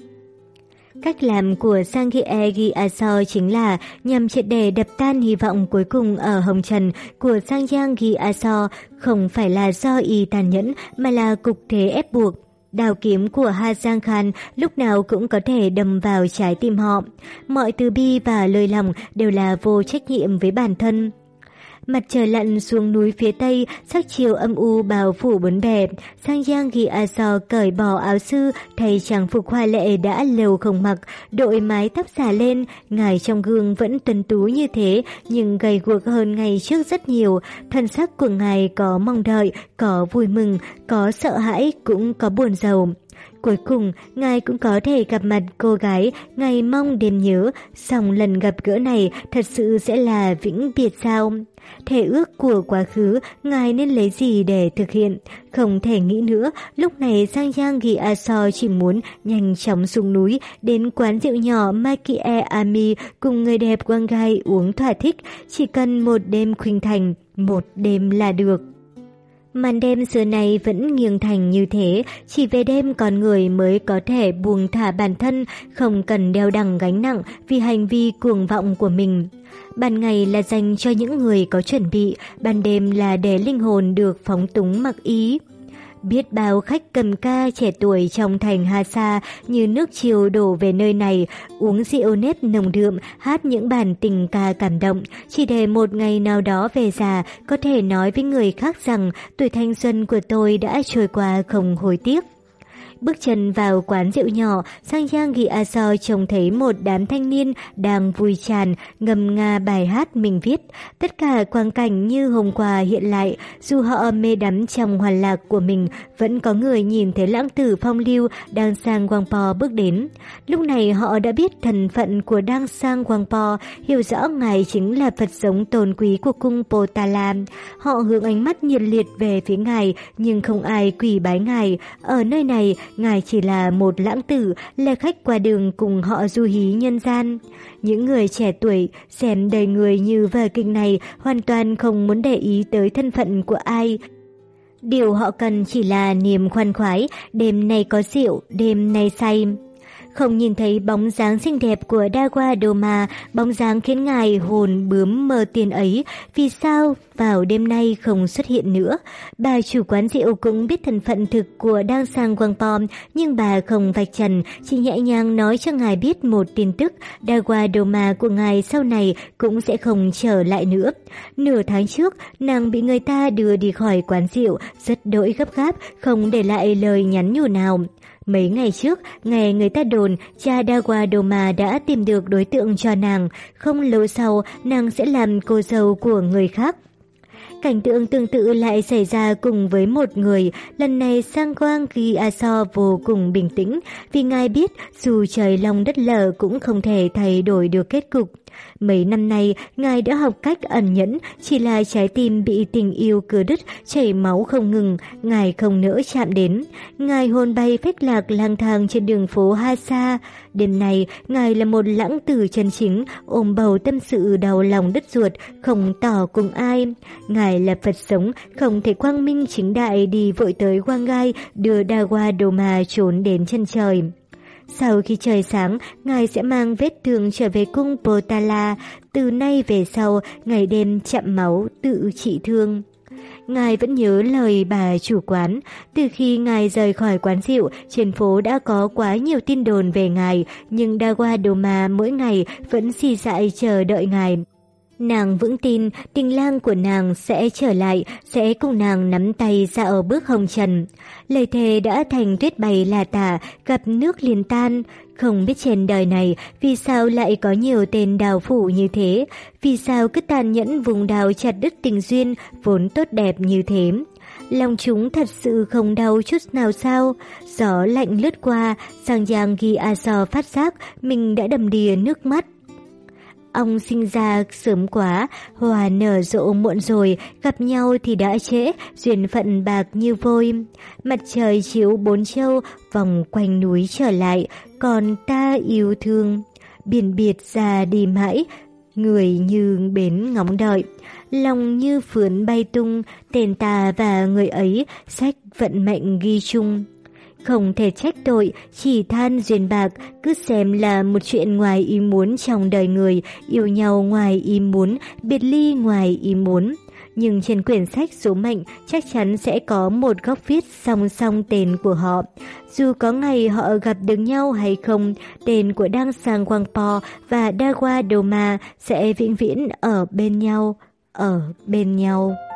Cách làm của Sanghye Gyatso chính là nhằm triệt để đập tan hy vọng cuối cùng ở hồng trần của Sangyang Gyatso, không phải là do y tàn nhẫn mà là cục thế ép buộc. Đao kiếm của Ha Giang Khan lúc nào cũng có thể đâm vào trái tim họ. Mọi từ bi và lời lòng đều là vô trách nhiệm với bản thân. Mặt trời lặn xuống núi phía tây, sắc chiều âm u bao phủ bốn bề. Sangyang Gyatso cởi bỏ áo sư, thay trang phục hoa lệ đã lâu không mặc, đội mái tóc xả lên. Ngài trong gương vẫn tuấn tú như thế, nhưng gầy guộc hơn ngày trước rất nhiều. Thân sắc của ngài có mong đợi, có vui mừng, có sợ hãi, cũng có buồn rầu. Cuối cùng, ngài cũng có thể gặp mặt cô gái ngài mong đêm nhớ, song lần gặp gỡ này thật sự sẽ là vĩnh biệt sao? Thể ước của quá khứ, ngài nên lấy gì để thực hiện? Không thể nghĩ nữa, lúc này Sangyang Gyatso chỉ muốn nhanh chóng xuống núi, đến quán rượu nhỏ Maikiami cùng người đẹp Wangai uống thỏa thích, chỉ cần một đêm khuynh thành, một đêm là được. Màn đêm xưa nay vẫn nghiêng thành như thế, chỉ về đêm con người mới có thể buông thả bản thân, không cần đeo đằng gánh nặng vì hành vi cuồng vọng của mình. Ban ngày là dành cho những người có chuẩn bị, ban đêm là để linh hồn được phóng túng mặc ý. Biết bao khách cầm ca trẻ tuổi trong thành Hasa như nước chiều đổ về nơi này, uống rượu nếp nồng đượm, hát những bản tình ca cảm động, chỉ để một ngày nào đó về già có thể nói với người khác rằng tuổi thanh xuân của tôi đã trôi qua không hối tiếc. Bước chân vào quán rượu nhỏ, Sangyang Gyatso trông thấy một đám thanh niên đang vui tràn, ngâm nga bài hát mình viết. Tất cả quang cảnh như hôm qua hiện lại, dù họ mê đắm trong hoàn lạc của mình, vẫn có người nhìn thấy lãng tử phong lưu Đang Sang Wangpo bước đến. Lúc này họ đã biết thân phận của Đang Sang Wangpo, hiểu rõ ngài chính là Phật giống tôn quý của cung Potala. Họ hướng ánh mắt nhiệt liệt về phía ngài, nhưng không ai quỳ bái ngài. Ở nơi này, ngài chỉ là một lãng tử, là khách qua đường cùng họ du hí nhân gian. Những người trẻ tuổi xem đời người như vở kịch này hoàn toàn không muốn để ý tới thân phận của ai. Điều họ cần chỉ là niềm khoan khoái, đêm nay có rượu, đêm nay say. không nhìn thấy bóng dáng xinh đẹp của Dawa Doma, bóng dáng khiến ngài hồn bướm mơ tiền ấy, vì sao vào đêm nay không xuất hiện nữa. Bà chủ quán rượu cũng biết thân phận thực của Đang Sang Wangpom, nhưng bà không vạch trần, chỉ nhẹ nhàng nói cho ngài biết một tin tức, Dawa Doma của ngài sau này cũng sẽ không trở lại nữa. Nửa tháng trước, nàng bị người ta đưa đi khỏi quán rượu, rất đỗi gấp gáp, không để lại lời nhắn nhủ nào. Mấy ngày trước, nghe người ta đồn, cha Dawa Doma đã tìm được đối tượng cho nàng, không lâu sau nàng sẽ làm cô dâu của người khác. Cảnh tượng tương tự lại xảy ra cùng với một người, lần này Sangwang Gyatso vô cùng bình tĩnh, vì ngài biết dù trời long đất lở cũng không thể thay đổi được kết cục. Mấy năm nay, ngài đã học cách ẩn nhẫn, chỉ là trái tim bị tình yêu cưa đứt, chảy máu không ngừng, ngài không nỡ chạm đến. Ngài hồn bay phách lạc lang thang trên đường phố Hasa. Đêm nay, ngài là một lãng tử chân chính, ôm bầu tâm sự đau lòng đứt ruột, không tỏ cùng ai. Ngài là Phật sống, không thể quang minh chính đại đi vội tới Wangai đưa Dawa Doma trốn đến chân trời. Sau khi trời sáng, ngài sẽ mang vết thương trở về cung Potala, từ nay về sau, ngày đêm chạm máu, tự trị thương. Ngài vẫn nhớ lời bà chủ quán, từ khi ngài rời khỏi quán rượu, trên phố đã có quá nhiều tin đồn về ngài, nhưng Dawa Doma mỗi ngày vẫn si dại chờ đợi ngài. Nàng vững tin tình lang của nàng sẽ trở lại, sẽ cùng nàng nắm tay dạo bước hồng trần. Lời thề đã thành tuyết bay là tả, gặp nước liền tan. Không biết trên đời này vì sao lại có nhiều tên đào phủ như thế, vì sao cứ tàn nhẫn vùng đào chặt đứt tình duyên vốn tốt đẹp như thế. Lòng chúng thật sự không đau chút nào sao? Gió lạnh lướt qua, Sangwang Gyatso phát giác mình đã đầm đìa nước mắt. Ông sinh ra sớm quá, hoa nở rộ muộn rồi, gặp nhau thì đã trễ, duyên phận bạc như vôi. Mặt trời chiếu bốn châu, vòng quanh núi trở lại, còn ta yêu thương. Biển biệt ra đi mãi, người như bến ngóng đợi. Lòng như phướn bay tung, tên ta và người ấy, sách vận mệnh ghi chung. Không thể trách tội, chỉ than duyên bạc, cứ xem là một chuyện ngoài ý muốn trong đời người, yêu nhau ngoài ý muốn, biệt ly ngoài ý muốn. Nhưng trên quyển sách số mệnh chắc chắn sẽ có một góc viết song song tên của họ. Dù có ngày họ gặp được nhau hay không, tên của Đang Sang Wangpo và Dawa Doma sẽ vĩnh viễn ở bên nhau, ở bên nhau.